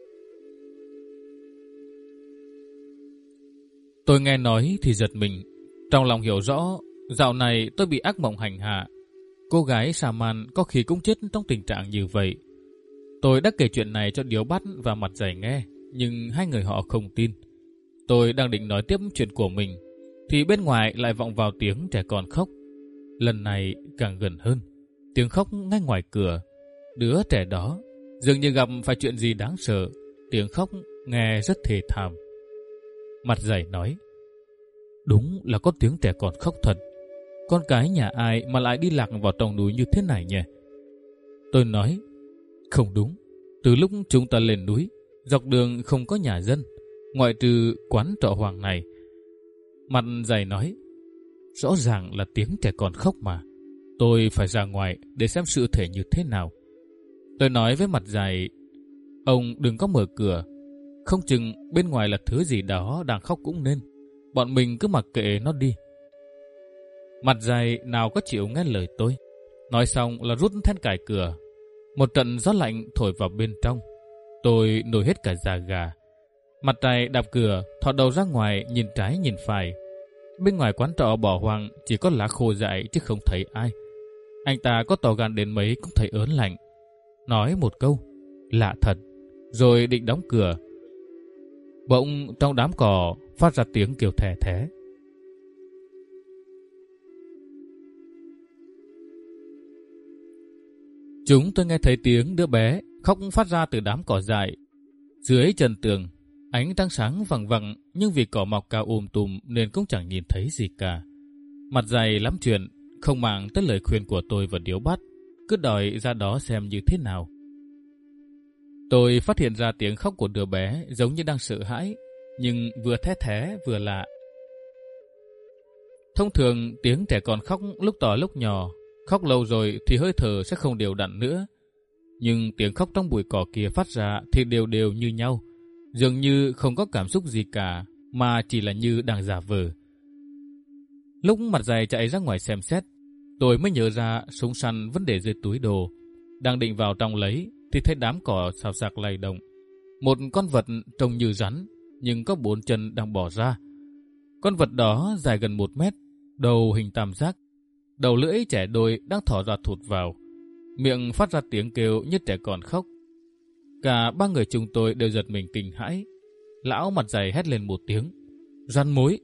Tôi nghe nói thì giật mình, trong lòng hiểu rõ, dạo này tôi bị ác mộng hành hạ. Cô gái xà man có khi cũng chết trong tình trạng như vậy. Tôi đã kể chuyện này cho Điếu Bắt và Mặt Dày nghe, nhưng hai người họ không tin. Tôi đang định nói tiếp chuyện của mình, thì bên ngoài lại vọng vào tiếng trẻ con khóc. Lần này càng gần hơn, tiếng khóc ngay ngoài cửa. Đứa trẻ đó dường như gặp phải chuyện gì đáng sợ, tiếng khóc nghe rất thê thảm. Mặt Dày nói, đúng là có tiếng trẻ con khóc thật. Con cái nhà ai mà lại đi lạc vào trong núi như thế này nhỉ? Tôi nói, không đúng. Từ lúc chúng ta lên núi, dọc đường không có nhà dân, ngoại trừ quán trọ hoang này. Mặt Dày nói, rõ ràng là tiếng trẻ con khóc mà. Tôi phải ra ngoài để xem sự thể như thế nào. Tôi nói với Mặt Dày, ông đừng có mở cửa. Không chừng bên ngoài là thứ gì đó đang khóc cũng nên. Bọn mình cứ mặc kệ nó đi. Mặt Dày nào có chịu nghe lời tôi. Nói xong là rút then cài cửa. Một trận gió lạnh thổi vào bên trong. Tôi nổi hết cả da gà. Mặt Dày đạp cửa, thò đầu ra ngoài nhìn trái nhìn phải. Bên ngoài quán trọ bỏ hoang chỉ có lá khô dại chứ không thấy ai. Anh ta có to gan đến mấy cũng thấy ớn lạnh. Nói một câu, lạ thật, rồi định đóng cửa. Bỗng trong đám cỏ phát ra tiếng kêu thè thé. Chúng tôi nghe thấy tiếng đứa bé khóc phát ra từ đám cỏ dại. Dưới chân tường, ánh trăng sáng vằng vằng, nhưng vì cỏ mọc cao um tùm nên cũng chẳng nhìn thấy gì cả. Mặt Dày lắm chuyện, không màng tới lời khuyên của tôi và Điếu Bắt, cứ đòi ra đó xem như thế nào. Tôi phát hiện ra tiếng khóc của đứa bé giống như đang sợ hãi, nhưng vừa thé thé vừa lạ. Thông thường tiếng trẻ con khóc lúc to lúc nhỏ, khóc lâu rồi thì hơi thở sẽ không đều đặn nữa. Nhưng tiếng khóc trong bụi cỏ kia phát ra thì đều đều như nhau, dường như không có cảm xúc gì cả, mà chỉ là như đang giả vờ. Lúc Mặt Dày chạy ra ngoài xem xét, tôi mới nhớ ra súng săn vẫn để dưới túi đồ. Đang định vào trong lấy thì thấy đám cỏ xào xạc lay động. Một con vật trông như rắn, nhưng có bốn chân đang bò ra. Con vật đó dài gần một mét, đầu hình tam giác, đầu lưỡi trẻ đôi đang thỏ ra thụt vào, miệng phát ra tiếng kêu như trẻ con khóc. Cả ba người chúng tôi đều giật mình kinh hãi. Lão Mặt Dày hét lên một tiếng, rắn mối.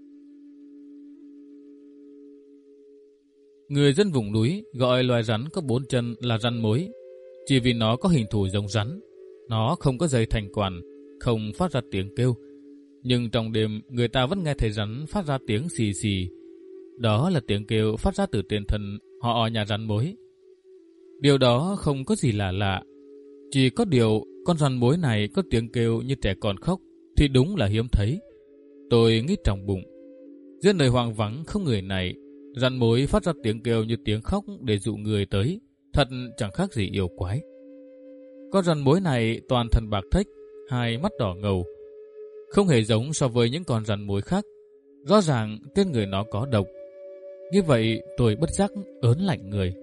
Người dân vùng núi gọi loài rắn có bốn chân là rắn mối, chỉ vì nó có hình thù giống rắn. Nó không có dây thành quản, không phát ra tiếng kêu. Nhưng trong đêm người ta vẫn nghe thấy rắn phát ra tiếng xì xì. Đó là tiếng kêu phát ra từ trên thân họ nhà rắn mối. Điều đó không có gì lạ lạ. Chỉ có điều con rắn mối này có tiếng kêu như trẻ con khóc thì đúng là hiếm thấy. Tôi nghĩ trong bụng, giữa nơi hoang vắng không người này, rắn mối phát ra tiếng kêu như tiếng khóc để dụ người tới, thật chẳng khác gì yêu quái. Con rắn mối này toàn thân bạc thếch, hai mắt đỏ ngầu, không hề giống so với những con rắn mối khác. Rõ ràng trên người nó có độc. Như vậy tôi bất giác ớn lạnh người.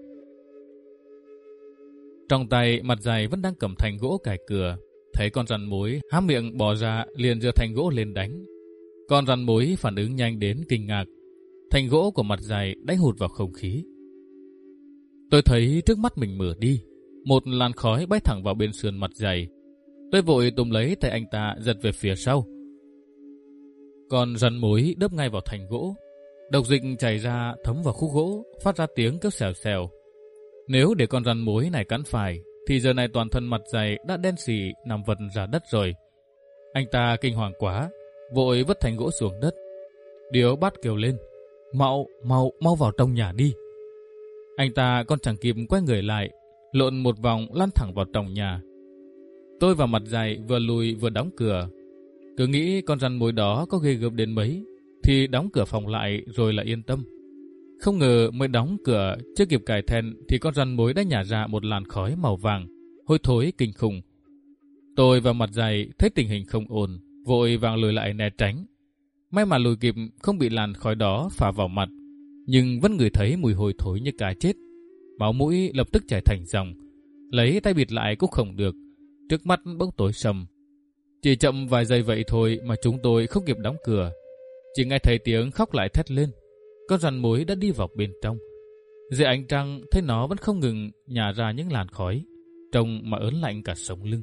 Trong tay Mặt Dày vẫn đang cầm thành gỗ cài cửa. Thấy con rắn mối há miệng bò ra, liền giơ thành gỗ lên đánh. Con rắn mối phản ứng nhanh đến kinh ngạc. Thành gỗ của Mặt Dày đánh hụt vào không khí. Tôi thấy trước mắt mình mở đi, một làn khói bay thẳng vào bên sườn Mặt Dày. Tôi vội túm lấy tay anh ta giật về phía sau. Con rắn mối đớp ngay vào thành gỗ. Độc dịch chảy ra thấm vào khúc gỗ, phát ra tiếng kêu xèo xèo. Nếu để con rắn mối này cắn phải, thì giờ này toàn thân Mặt Dày đã đen xì nằm vật ra đất rồi. Anh ta kinh hoàng quá, vội vứt thành gỗ xuống đất. Điếu Bát kêu lên: Mau, mau, mau vào trong nhà đi. Anh ta còn chẳng kịp quay người lại, lộn một vòng lăn thẳng vào trong nhà. Tôi và Mặt Dày vừa lùi vừa đóng cửa. Cứ nghĩ con rắn mối đó có ghê gớm đến mấy, thì đóng cửa phòng lại rồi là yên tâm. Không ngờ mới đóng cửa, chưa kịp cài then thì con rắn mối đã nhả ra một làn khói màu vàng, hôi thối kinh khủng. Tôi và Mặt Dày thấy tình hình không ổn, vội vàng lùi lại né tránh. May mà lùi kịp không bị làn khói đó phả vào mặt, nhưng vẫn ngửi thấy mùi hôi thối như cá chết. Máu mũi lập tức chảy thành dòng, lấy tay bịt lại cũng không được, trước mắt bỗng tối sầm. Chỉ chậm vài giây vậy thôi mà chúng tôi không kịp đóng cửa, chỉ nghe thấy tiếng khóc lại thét lên. Con rắn mối đã đi vào bên trong. Dưới ánh trăng thấy nó vẫn không ngừng nhả ra những làn khói, trông mà ớn lạnh cả sống lưng.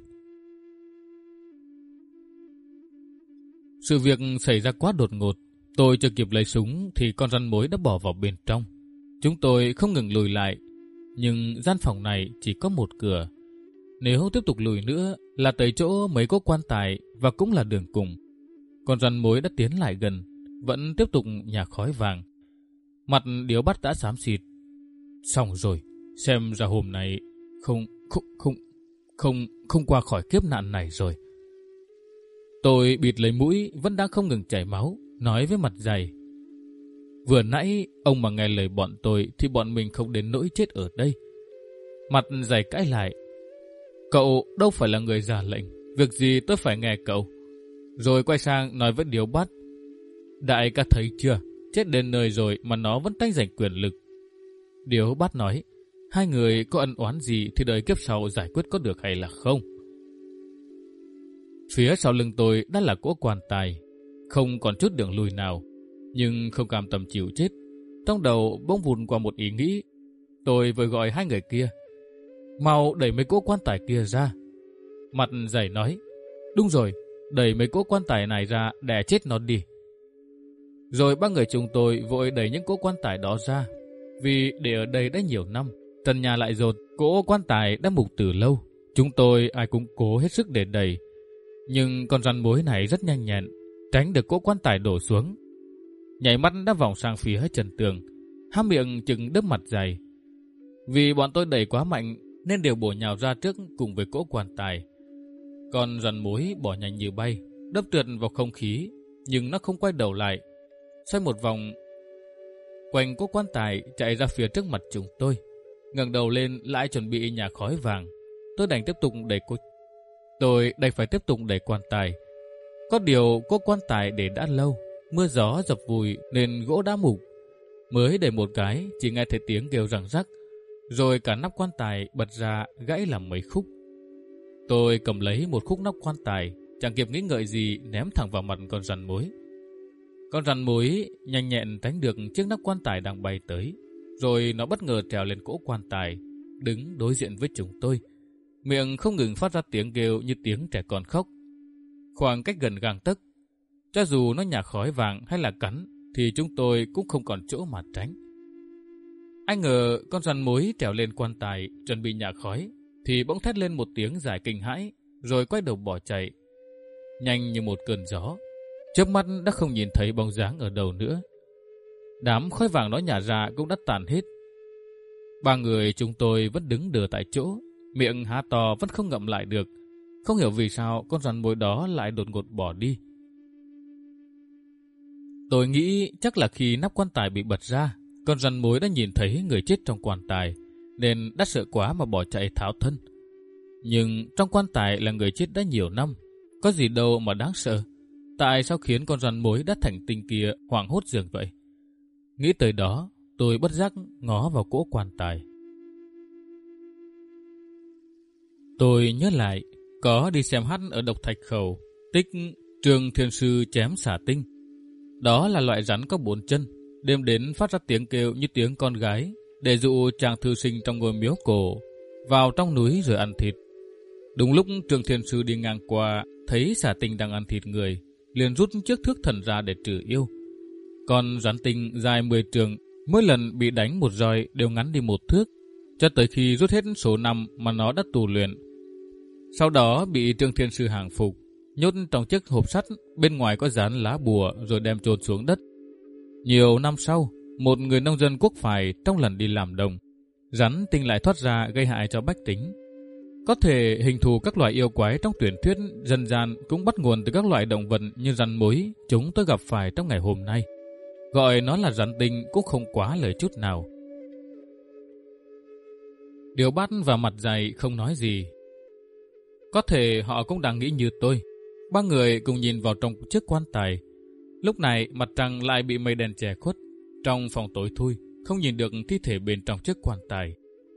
Sự việc xảy ra quá đột ngột, tôi chưa kịp lấy súng thì con rắn mối đã bỏ vào bên trong. Chúng tôi không ngừng lùi lại, nhưng gian phòng này chỉ có một cửa. Nếu tiếp tục lùi nữa là tới chỗ mấy cố quan tài và cũng là đường cùng. Con rắn mối đã tiến lại gần, vẫn tiếp tục nhả khói vàng. Mặt Điếu Bát đã xám xịt. Xong rồi, xem ra hôm nay không không không không không qua khỏi kiếp nạn này rồi. Tôi bịt lấy mũi vẫn đang không ngừng chảy máu, nói với Mặt Dày: Vừa nãy ông mà nghe lời bọn tôi thì bọn mình không đến nỗi chết ở đây. Mặt Dày cãi lại: Cậu đâu phải là người ra lệnh, việc gì tôi phải nghe cậu. Rồi quay sang nói với Điếu Bát: Đại ca thấy chưa, chết đến nơi rồi mà nó vẫn tranh giành quyền lực. Điếu Bát nói: Hai người có ân oán gì thì đời kiếp sau giải quyết có được hay là không? Phía sau lưng tôi đã là cỗ quan tài, không còn chút đường lùi nào, nhưng không cam tâm chịu chết. Trong đầu bỗng vụn qua một ý nghĩ. Tôi vừa gọi hai người kia: Mau đẩy mấy cỗ quan tài kia ra. Mặt Dày nói: Đúng rồi, đẩy mấy cỗ quan tài này ra để chết nó đi. Rồi ba người chúng tôi vội đẩy những cỗ quan tài đó ra. Vì để ở đây đã nhiều năm, trần nhà lại dột, cỗ quan tài đã mục từ lâu. Chúng tôi ai cũng cố hết sức để đẩy, nhưng con rắn mối này rất nhanh nhẹn, tránh được cỗ quan tài đổ xuống. Nhảy mắt đã vòng sang phía trần tường, há miệng chừng đớp Mặt Dày. Vì bọn tôi đẩy quá mạnh nên đều bổ nhào ra trước cùng với cỗ quan tài. Con rắn mối bỏ nhanh như bay, đớp trượt vào không khí, nhưng nó không quay đầu lại, xoay một vòng quanh cỗ quan tài chạy ra phía trước mặt chúng tôi. Ngẩng đầu lên lại chuẩn bị nhả khói vàng. Tôi đành tiếp tục đẩy cỗ Tôi đành phải tiếp tục đẩy quan tài. Có điều cỗ quan tài để đã lâu, mưa gió dập vùi nên gỗ đã mục. Mới đẩy một cái chỉ nghe thấy tiếng kêu răng rắc, rồi cả nắp quan tài bật ra gãy làm mấy khúc. Tôi cầm lấy một khúc nắp quan tài, chẳng kịp nghĩ ngợi gì ném thẳng vào mặt con rắn mối. Con rắn mối nhanh nhẹn tránh được chiếc nắp quan tài đang bay tới, rồi nó bất ngờ trèo lên cỗ quan tài, đứng đối diện với chúng tôi, miệng không ngừng phát ra tiếng kêu như tiếng trẻ con khóc. Khoảng cách gần gang tấc, cho dù nó nhả khói vàng hay là cắn thì chúng tôi cũng không còn chỗ mà tránh. Ai ngờ con rắn mối trèo lên quan tài chuẩn bị nhả khói thì bỗng thét lên một tiếng dài kinh hãi, rồi quay đầu bỏ chạy nhanh như một cơn gió. Chớp mắt đã không nhìn thấy bóng dáng ở đâu nữa. Đám khói vàng nó nhả ra cũng đã tàn hết. Ba người chúng tôi vẫn đứng đờ tại chỗ, miệng há to vẫn không ngậm lại được. Không hiểu vì sao con rắn mối đó lại đột ngột bỏ đi. Tôi nghĩ chắc là khi nắp quan tài bị bật ra, con rắn mối đã nhìn thấy người chết trong quan tài, nên đã sợ quá mà bỏ chạy tháo thân. Nhưng trong quan tài là người chết đã nhiều năm, có gì đâu mà đáng sợ. tại sao khiến con rắn mối đã thành tinh kia hoảng hốt dường vậy? Nghĩ tới đó, tôi bất giác ngó vào cỗ quan tài. Tôi nhớ lại, có đi xem hát ở Độc Thạch Khẩu, tích Trương Thiên Sư chém xả tinh. Đó là loại rắn có bốn chân, đêm đến phát ra tiếng kêu như tiếng con gái, để dụ chàng thư sinh trong ngôi miếu cổ vào trong núi rồi ăn thịt. Đúng lúc Trương Thiên Sư đi ngang qua, thấy xả tinh đang ăn thịt người, liền rút chiếc thước thần ra để trừ yêu. Còn rắn tinh dài mười trượng, mỗi lần bị đánh một roi đều ngắn đi một thước, cho tới khi rút hết số năm mà nó đã tu luyện. Sau đó bị Trương Thiên Sư hàng phục, nhốt trong chiếc hộp sắt, bên ngoài có dán lá bùa rồi đem chôn xuống đất. Nhiều năm sau, một người nông dân quốc phài trong lần đi làm đồng, rắn tinh lại thoát ra gây hại cho bách tính. Có thể hình thù các loài yêu quái trong truyền thuyết dân gian cũng bắt nguồn từ các loài động vật như rắn mối chúng tôi gặp phải trong ngày hôm nay. Gọi nó là rắn tinh cũng không quá lời chút nào. Điều Bát và Mặt Dày không nói gì. Có thể họ cũng đang nghĩ như tôi. Ba người cùng nhìn vào trong chiếc quan tài. Lúc này mặt trăng lại bị mây đen che khuất. Trong phòng tối thui, không nhìn được thi thể bên trong chiếc quan tài.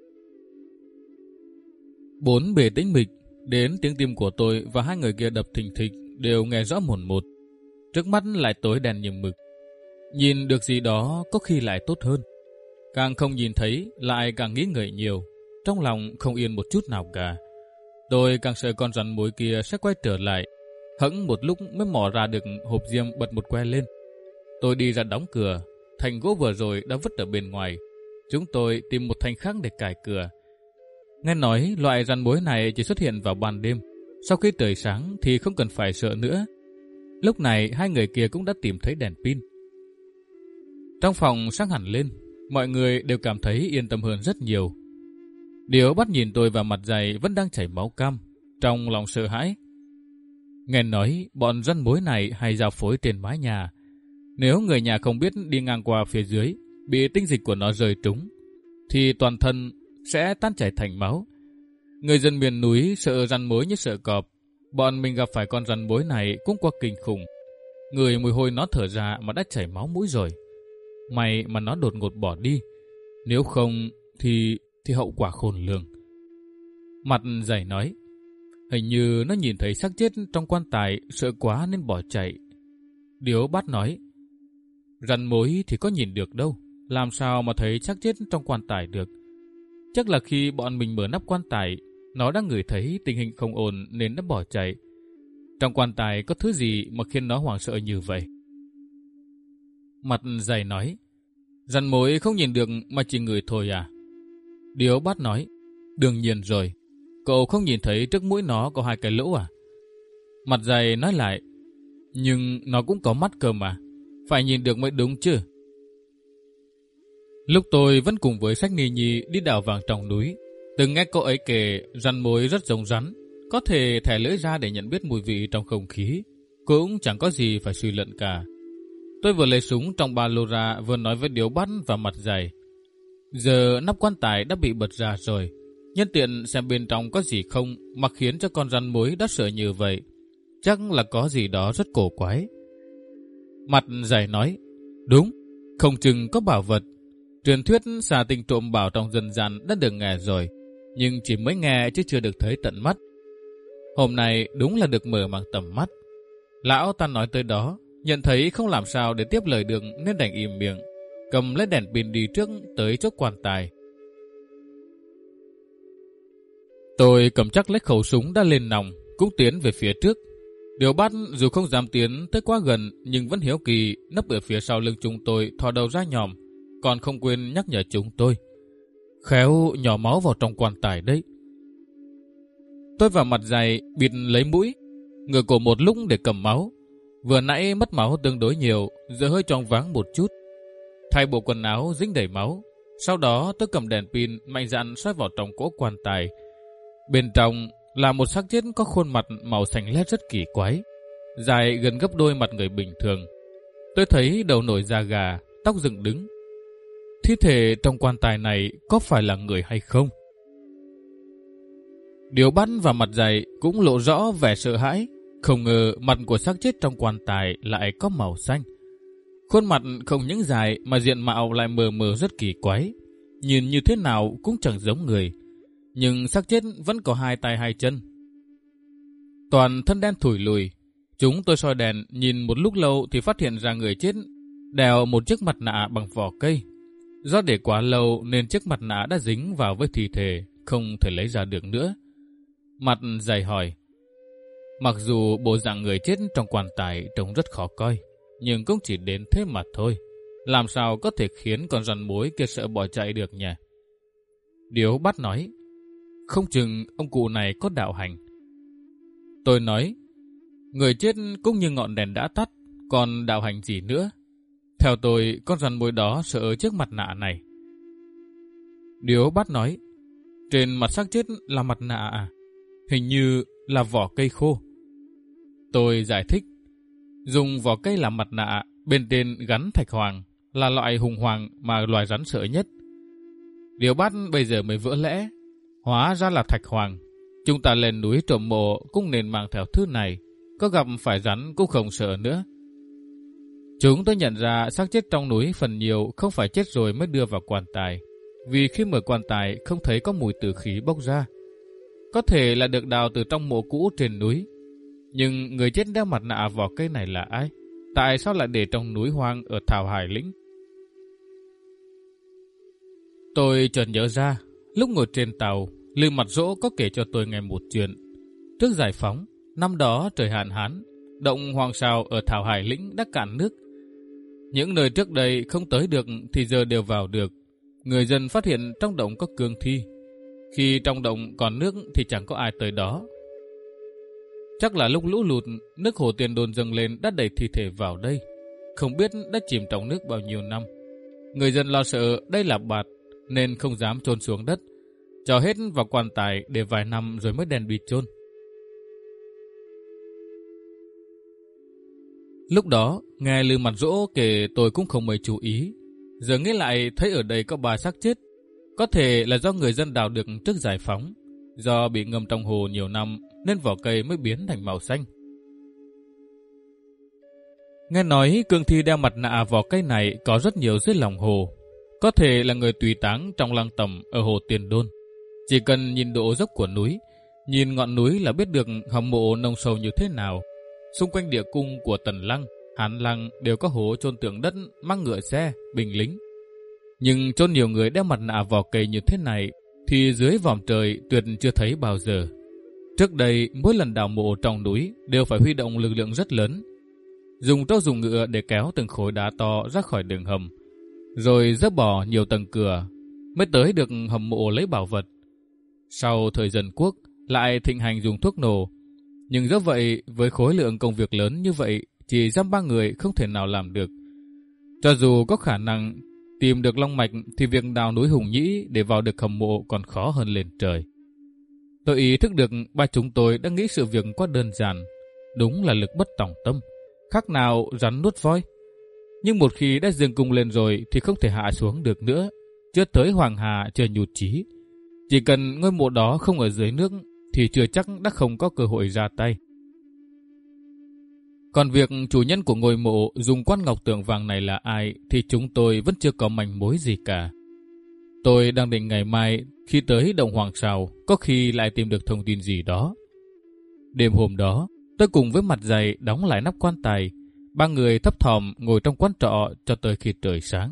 Bốn bề tĩnh mịch, đến tiếng tim của tôi và hai người kia đập thình thịch đều nghe rõ mồn một. Trước mắt lại tối đen như mực. Nhìn được gì đó có khi lại tốt hơn. Càng không nhìn thấy lại càng nghĩ ngợi nhiều. Trong lòng không yên một chút nào cả. Tôi càng sợ con rắn mối kia sẽ quay trở lại. Hững một lúc mới mò ra được hộp diêm bật một que lên. Tôi đi ra đóng cửa. Thành gỗ vừa rồi đã vứt ở bên ngoài. Chúng tôi tìm một thanh khác để cài cửa. Nghe nói loại rắn mối này chỉ xuất hiện vào ban đêm. Sau khi trời sáng thì không cần phải sợ nữa. Lúc này hai người kia cũng đã tìm thấy đèn pin. Trong phòng sáng hẳn lên, mọi người đều cảm thấy yên tâm hơn rất nhiều. Điếu Bắt nhìn tôi và Mặt Dày vẫn đang chảy máu cam, trong lòng sợ hãi. Nghe nói bọn rắn mối này hay giao phối trên mái nhà. Nếu người nhà không biết đi ngang qua phía dưới, bị tinh dịch của nó rơi trúng, thì toàn thân sẽ tan chảy thành máu. Người dân miền núi sợ rắn mối như sợ cọp. Bọn mình gặp phải con rắn mối này cũng quá kinh khủng. Người mùi hôi nó thở ra mà đã chảy máu mũi rồi. May mà nó đột ngột bỏ đi. Nếu không thì thì hậu quả khôn lường. Mặt Dày nói, hình như nó nhìn thấy xác chết trong quan tài, sợ quá nên bỏ chạy. Điếu Bát nói, rắn mối thì có nhìn được đâu, làm sao mà thấy xác chết trong quan tài được. Chắc là khi bọn mình mở nắp quan tài, nó đã ngửi thấy tình hình không ổn nên đã bỏ chạy. Trong quan tài có thứ gì mà khiến nó hoảng sợ như vậy? Mặt Dày nói, rắn mối không nhìn được mà chỉ ngửi thôi à? Điếu Bát nói, đương nhiên rồi. Cậu không nhìn thấy trước mũi nó có hai cái lỗ à? Mặt Dày nói lại, nhưng nó cũng có mắt cơ mà, phải nhìn được mới đúng chứ. Lúc tôi vẫn cùng với Sách Ni Nhi đi đào vàng trong núi, từng nghe cô ấy kể rắn mối rất giống rắn, có thể thè lưỡi ra để nhận biết mùi vị trong không khí, cũng chẳng có gì phải suy luận cả. Tôi vừa lấy súng trong ba lô ra, vừa nói với Điếu Bát và Mặt Dày. Giờ nắp quan tài đã bị bật ra rồi, nhân tiện xem bên trong có gì không mà khiến cho con rắn mối đã sợ như vậy. Chắc là có gì đó rất cổ quái. Mặt Dày nói, đúng, không chừng có bảo vật. Truyền thuyết xà tinh trộm bảo trong dân gian đã được nghe rồi, nhưng chỉ mới nghe chứ chưa được thấy tận mắt. Hôm nay đúng là được mở mang tầm mắt. Lão ta nói tới đó, nhận thấy không làm sao để tiếp lời được nên đành im miệng, cầm lấy đèn pin đi trước tới chỗ quan tài. Tôi cầm chắc lấy khẩu súng đã lên nòng, cũng tiến về phía trước. Điếu Bát dù không dám tiến tới quá gần nhưng vẫn hiếu kỳ nấp ở phía sau lưng chúng tôi, thò đầu ra nhòm, còn không quên nhắc nhở chúng tôi. Khéo nhỏ máu vào trong quan tài đấy. Tôi và Mặt Dày bịt lấy mũi, ngửa cổ một lúc để cầm máu. Vừa nãy mất máu tương đối nhiều, giờ hơi choáng váng một chút. Thay bộ quần áo dính đầy máu. Sau đó tôi cầm đèn pin mạnh dạn xoay vào trong cỗ quan tài. Bên trong là một xác chết có khuôn mặt màu xanh lét rất kỳ quái, dài gần gấp đôi mặt người bình thường. Tôi thấy đầu nổi da gà, tóc dựng đứng. Thi thể trong quan tài này có phải là người hay không? Điếu Bát và Mặt Dày cũng lộ rõ vẻ sợ hãi. Không ngờ mặt của xác chết trong quan tài lại có màu xanh. Khuôn mặt không những dài mà diện mạo lại mờ mờ rất kỳ quái. Nhìn như thế nào cũng chẳng giống người. Nhưng xác chết vẫn có hai tay hai chân. Toàn thân đen thủi lùi. Chúng tôi soi đèn nhìn một lúc lâu thì phát hiện ra người chết đeo một chiếc mặt nạ bằng vỏ cây. Do để quá lâu nên chiếc mặt nạ đã dính vào với thi thể, không thể lấy ra được nữa. Mặt dày hỏi. Mặc dù bộ dạng người chết trong quan tài trông rất khó coi, nhưng cũng chỉ đến thế mà thôi. Làm sao có thể khiến con rắn mối kia sợ bỏ chạy được nhỉ? Điếu Bát nói. Không chừng ông cụ này có đạo hành. Tôi nói. Người chết cũng như ngọn đèn đã tắt, còn đạo hành gì nữa? Theo tôi, con rắn mối đó sợ chiếc mặt nạ này. Điếu Bát nói. Trên mặt xác chết là mặt nạ à? Hình như là vỏ cây khô. Tôi giải thích. Dùng vỏ cây làm mặt nạ, bên trên gắn thạch hoàng, là loại hùng hoàng mà loài rắn sợ nhất. Điếu Bát bây giờ mới vỡ lẽ. Hóa ra là thạch hoàng. Chúng ta lên núi trộm mộ cũng nên mang theo thứ này. Có gặp phải rắn cũng không sợ nữa. Chúng tôi nhận ra xác chết trong núi phần nhiều không phải chết rồi mới đưa vào quan tài. Vì khi mở quan tài không thấy có mùi tử khí bốc ra. Có thể là được đào từ trong mộ cũ trên núi. Nhưng người chết đeo mặt nạ vỏ cây này là ai? Tại sao lại để trong núi hoang ở Thảo Hải Lĩnh? Tôi chợt nhớ ra, lúc ngồi trên tàu, Lư Mặt Dỗ có kể cho tôi nghe một chuyện. Trước giải phóng, năm đó trời hạn hán, động Hoàng Sào ở Thảo Hải Lĩnh đã cạn nước. Những nơi trước đây không tới được thì giờ đều vào được. Người dân phát hiện trong động có cương thi. Khi trong động còn nước thì chẳng có ai tới đó. Chắc là lúc lũ lụt, nước hồ Tiền Đồn dâng lên đã đẩy thi thể vào đây. Không biết đã chìm trong nước bao nhiêu năm. Người dân lo sợ đây là bạt nên không dám chôn xuống đất, cho hết vào quan tài để vài năm rồi mới đem đi chôn. Lúc đó, nghe Lư Mặt Dỗ kể tôi cũng không mấy chú ý. Giờ nghĩ lại thấy ở đây có ba xác chết. Có thể là do người dân đào được trước giải phóng. Do bị ngâm trong hồ nhiều năm nên vỏ cây mới biến thành màu xanh. Nghe nói cương thi đeo mặt nạ vỏ cây này có rất nhiều dưới lòng hồ. Có thể là người tùy táng trong lăng tẩm ở hồ Tiền Đôn. Chỉ cần nhìn độ dốc của núi, nhìn ngọn núi là biết được hầm mộ nông sâu như thế nào. Xung quanh địa cung của Tần Lăng, Hán Lăng đều có hố chôn tượng đất, mang ngựa xe, binh lính. Nhưng chôn nhiều người đeo mặt nạ vỏ cây như thế này thì dưới vòm trời tuyệt chưa thấy bao giờ. Trước đây, mỗi lần đào mộ trong núi đều phải huy động lực lượng rất lớn. Dùng trâu dùng ngựa để kéo từng khối đá to ra khỏi đường hầm, rồi dỡ bỏ nhiều tầng cửa, mới tới được hầm mộ lấy bảo vật. Sau thời Dân Quốc, lại thịnh hành dùng thuốc nổ. Nhưng do vậy, với khối lượng công việc lớn như vậy, chỉ dăm ba người không thể nào làm được. Cho dù có khả năng tìm được long mạch thì việc đào núi Hùng Nhĩ để vào được hầm mộ còn khó hơn lên trời. Tôi ý thức được ba chúng tôi đã nghĩ sự việc quá đơn giản. Đúng là lực bất tòng tâm, khác nào rắn nuốt voi. Nhưng một khi đã dương cung lên rồi thì không thể hạ xuống được nữa. Chưa tới Hoàng Hà chưa nhụt chí. Chỉ cần ngôi mộ đó không ở dưới nước thì chưa chắc đã không có cơ hội ra tay. Còn việc chủ nhân của ngôi mộ dùng quan ngọc tượng vàng này là ai thì chúng tôi vẫn chưa có manh mối gì cả. Tôi đang định ngày mai khi tới động Hoàng Sào có khi lại tìm được thông tin gì đó. Đêm hôm đó, tôi cùng với Mặt Dày đóng lại nắp quan tài. Ba người thấp thỏm ngồi trong quán trọ cho tới khi trời sáng.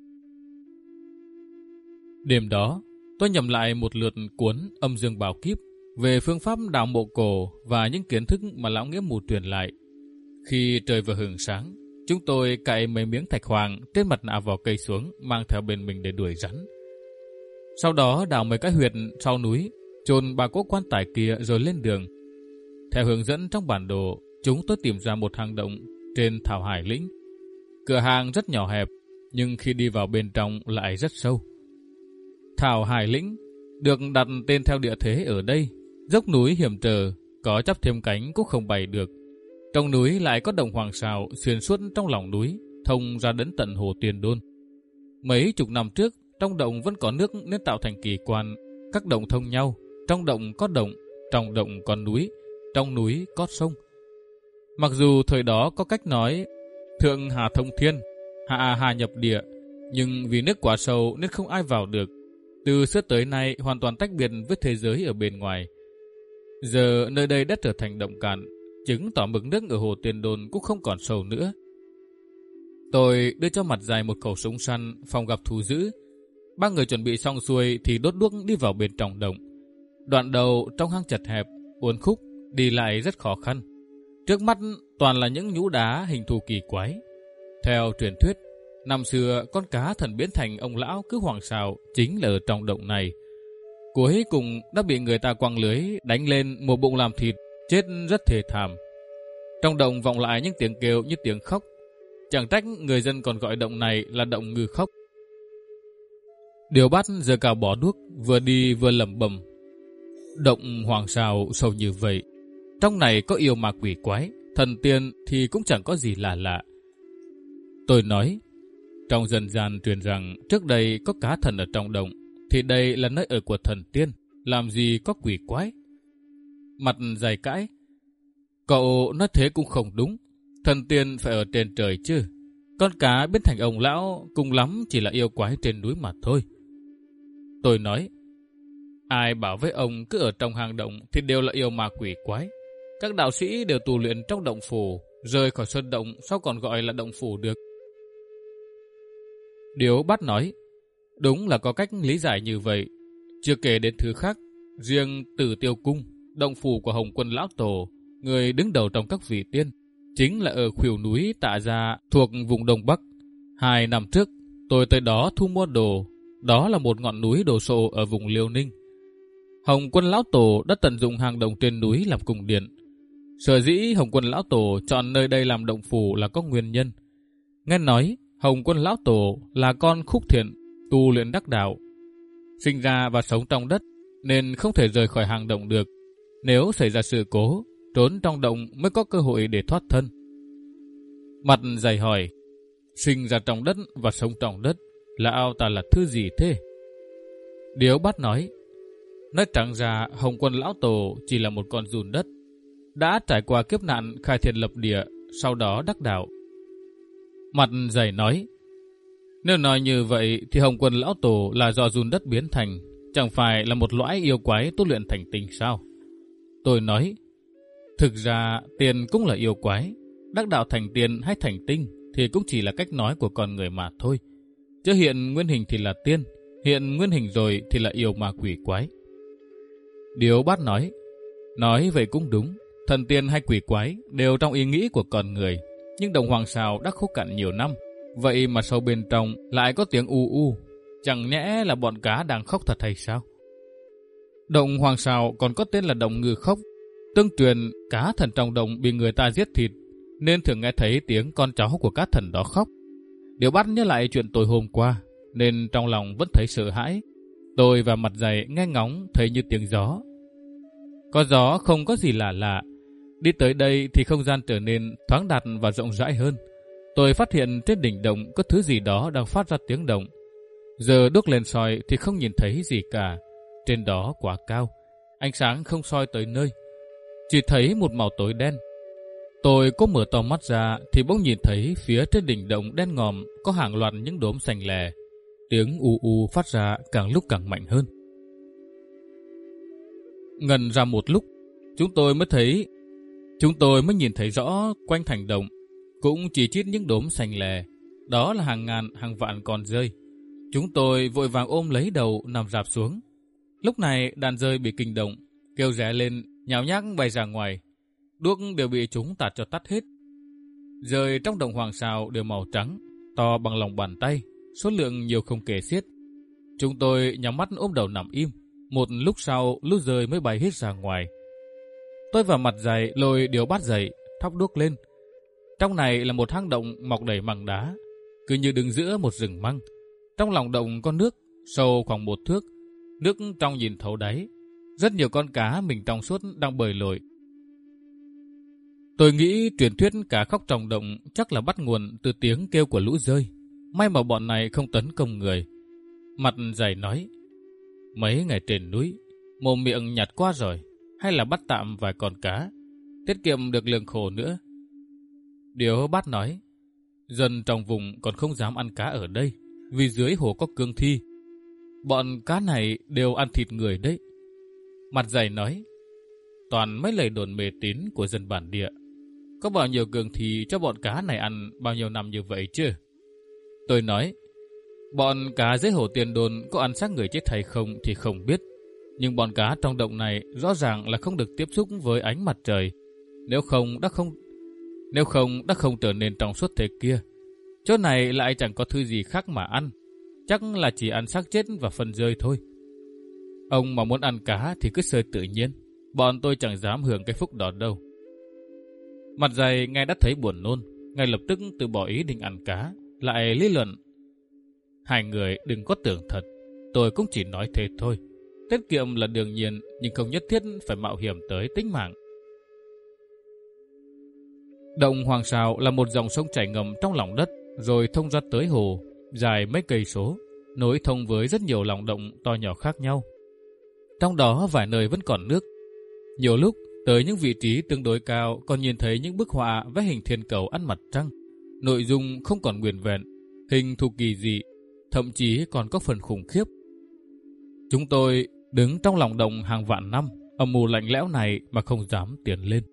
Đêm đó, tôi nhẩm lại một lượt cuốn Âm Dương Bảo Kíp về phương pháp đào mộ cổ và những kiến thức mà lão Nghĩa Mù truyền lại. Khi trời vừa hửng sáng, chúng tôi cạy mấy miếng thạch hoàng trên mặt nạ vỏ cây xuống mang theo bên mình để đuổi rắn. Sau đó đào mấy cái huyệt sau núi, chôn ba cỗ quan tài kia rồi lên đường. Theo hướng dẫn trong bản đồ, chúng tôi tìm ra một hang động trên Thảo Hải Lĩnh. Cửa hàng rất nhỏ hẹp, nhưng khi đi vào bên trong lại rất sâu. Thảo Hải Lĩnh được đặt tên theo địa thế ở đây. Dốc núi hiểm trở, có chắp thêm cánh cũng không bay được. Trong núi lại có động Hoàng Sào xuyên suốt trong lòng núi, thông ra đến tận hồ Tiền Đôn. Mấy chục năm trước, trong động vẫn có nước nên tạo thành kỳ quan. Các động thông nhau, trong động có động, trong động có núi, trong núi có sông. Mặc dù thời đó có cách nói thượng hà thông thiên, hạ hà nhập địa, nhưng vì nước quá sâu nên không ai vào được. Từ xưa tới nay hoàn toàn tách biệt với thế giới ở bên ngoài. Giờ nơi đây đã trở thành động cạn, chứng tỏ mực nước ở hồ Tiền Đồn cũng không còn sâu nữa. Tôi đưa cho Mặt Dày một khẩu súng săn phòng gặp thú dữ. Ba người chuẩn bị xong xuôi thì đốt đuốc đi vào bên trong động. Đoạn đầu trong hang chật hẹp, uốn khúc, đi lại rất khó khăn. Trước mắt toàn là những nhũ đá hình thù kỳ quái. Theo truyền thuyết, năm xưa con cá thần biến thành ông lão cứ hoàng sào chính là ở trong động này. Cuối cùng đã bị người ta quăng lưới đánh lên một bụng làm thịt, chết rất thê thảm. Trong động vọng lại những tiếng kêu như tiếng khóc. Chẳng trách người dân còn gọi động này là động ngư khóc. Điều Bát giờ cào bỏ đuốc, vừa đi vừa lẩm bẩm. Động hoàng sào sâu như vậy, trong này có yêu ma quỷ quái, thần tiên thì cũng chẳng có gì lạ lạ. Tôi nói, trong dân gian truyền rằng trước đây có cá thần ở trong động, thì đây là nơi ở của thần tiên, làm gì có quỷ quái. Mặt Dày cãi, cậu nói thế cũng không đúng, thần tiên phải ở trên trời chứ. Con cá biến thành ông lão cùng lắm chỉ là yêu quái trên núi mà thôi. Tôi nói, ai bảo với ông cứ ở trong hang động thì đều là yêu ma quỷ quái. Các đạo sĩ đều tu luyện trong động phủ, rời khỏi sơn động sao còn gọi là động phủ được. Điếu Bát nói, đúng là có cách lý giải như vậy. Chưa kể đến thứ khác, riêng Tử Tiêu Cung, động phủ của Hồng Quân Lão Tổ, người đứng đầu trong các vị tiên, chính là ở khuỷu núi Tạ Gia thuộc vùng Đông Bắc. Hai năm trước, tôi tới đó thu mua đồ. Đó là một ngọn núi đồ sộ ở vùng Liêu Ninh. Hồng Quân Lão Tổ đã tận dụng hang động trên núi làm cung điện. Sở dĩ Hồng Quân Lão Tổ chọn nơi đây làm động phủ là có nguyên nhân. Nghe nói, Hồng Quân Lão Tổ là con Khúc Thiện, tu luyện đắc đạo, sinh ra và sống trong đất, nên không thể rời khỏi hang động được. Nếu xảy ra sự cố, trốn trong động mới có cơ hội để thoát thân. Mặt Dày hỏi, sinh ra trong đất và sống trong đất, lão ta là thứ gì thế? Điếu Bát nói, nói chẳng ra Hồng Quân Lão Tổ chỉ là một con giun đất, đã trải qua kiếp nạn khai thiên lập địa, sau đó đắc đạo. Mặt Dày nói, nếu nói như vậy thì Hồng Quân Lão Tổ là do giun đất biến thành, chẳng phải là một loại yêu quái tu luyện thành tinh sao? Tôi nói, thực ra tiên cũng là yêu quái, đắc đạo thành tiên hay thành tinh thì cũng chỉ là cách nói của con người mà thôi. Chứ hiện nguyên hình thì là tiên, hiện nguyên hình rồi thì là yêu ma quỷ quái. Điếu Bát nói, nói vậy cũng đúng, thần tiên hay quỷ quái đều trong ý nghĩ của con người, nhưng động hoàng sào đã khô cạn nhiều năm, vậy mà sâu bên trong lại có tiếng u u, chẳng nhẽ là bọn cá đang khóc thật hay sao? Động hoàng sào còn có tên là động ngư khóc. Tương truyền cá thần trong động bị người ta giết thịt, nên thường nghe thấy tiếng con cháu của cá thần đó khóc. Điếu Bát nhớ lại chuyện tối hôm qua, nên trong lòng vẫn thấy sợ hãi. Tôi và Mặt Dày nghe ngóng thấy như tiếng gió. Có gió không có gì lạ lạ. Đi tới đây thì không gian trở nên thoáng đạt và rộng rãi hơn. Tôi phát hiện trên đỉnh động có thứ gì đó đang phát ra tiếng động. Giờ đuốc lên soi thì không nhìn thấy gì cả. Trên đó quá cao, ánh sáng không soi tới nơi, chỉ thấy một màu tối đen. Tôi có mở to mắt ra thì bỗng nhìn thấy phía trên đỉnh động đen ngòm có hàng loạt những đốm xanh lè. Tiếng u u phát ra càng lúc càng mạnh hơn. Ngần ra một lúc, chúng tôi mới thấy, chúng tôi mới nhìn thấy rõ quanh thành động cũng chỉ chít những đốm xanh lè. Đó là hàng ngàn, hàng vạn con dơi. Chúng tôi vội vàng ôm lấy đầu nằm rạp xuống. Lúc này đàn dơi bị kinh động, kêu ré lên, nhào nhác bay ra ngoài. Đuốc đều bị chúng tạt cho tắt hết. Dơi trong đồng hoàng sào đều màu trắng, to bằng lòng bàn tay, số lượng nhiều không kể xiết. Chúng tôi nhắm mắt ôm đầu nằm im. Một lúc sau, lũ dơi mới bay hết ra ngoài. Tôi và Mặt Dày lôi Điếu Bát dậy, thắp đuốc lên. Trong này là một hang động mọc đầy măng đá, cứ như đứng giữa một rừng măng. Trong lòng động có nước, sâu khoảng một thước, nước trong nhìn thấu đáy. Rất nhiều con cá mình trong suốt đang bơi lội. Tôi nghĩ truyền thuyết cá khóc trong động chắc là bắt nguồn từ tiếng kêu của lũ dơi. May mà bọn này không tấn công người. Mặt Dày nói, mấy ngày trên núi, mồm miệng nhạt quá rồi, hay là bắt tạm vài con cá, tiết kiệm được lượng khổ nữa. Điếu Bát nói, dân trong vùng còn không dám ăn cá ở đây, vì dưới hồ có cương thi. Bọn cá này đều ăn thịt người đấy. Mặt Dày nói, toàn mấy lời đồn mê tín của dân bản địa. Có bao nhiêu cương thi cho bọn cá này ăn bao nhiêu năm như vậy chứ? Tôi nói, bọn cá dưới hồ Tiền Đồn có ăn xác người chết hay không thì không biết. Nhưng bọn cá trong động này rõ ràng là không được tiếp xúc với ánh mặt trời. Nếu không đã không nếu không đã không trở nên trong suốt thế kia. Chỗ này lại chẳng có thứ gì khác mà ăn. Chắc là chỉ ăn xác chết và phân rơi thôi. Ông mà muốn ăn cá thì cứ sơi tự nhiên. Bọn tôi chẳng dám hưởng cái phúc đó đâu. Mặt Dày nghe đã thấy buồn nôn, ngay lập tức từ bỏ ý định ăn cá, lại lý luận. Hai người đừng có tưởng thật, tôi cũng chỉ nói thế thôi. Tiết kiệm là đương nhiên, nhưng không nhất thiết phải mạo hiểm tới tính mạng. Động Hoàng Sào là một dòng sông chảy ngầm trong lòng đất, rồi thông ra tới hồ, dài mấy cây số, nối thông với rất nhiều lòng động to nhỏ khác nhau. Trong đó vài nơi vẫn còn nước. Nhiều lúc, tới những vị trí tương đối cao còn nhìn thấy những bức họa vẽ hình thiên cầu ăn mặt trăng. Nội dung không còn nguyên vẹn, hình thù kỳ dị, thậm chí còn có phần khủng khiếp. Chúng tôi đứng trong lòng động hàng vạn năm, âm mưu lạnh lẽo này mà không dám tiến lên.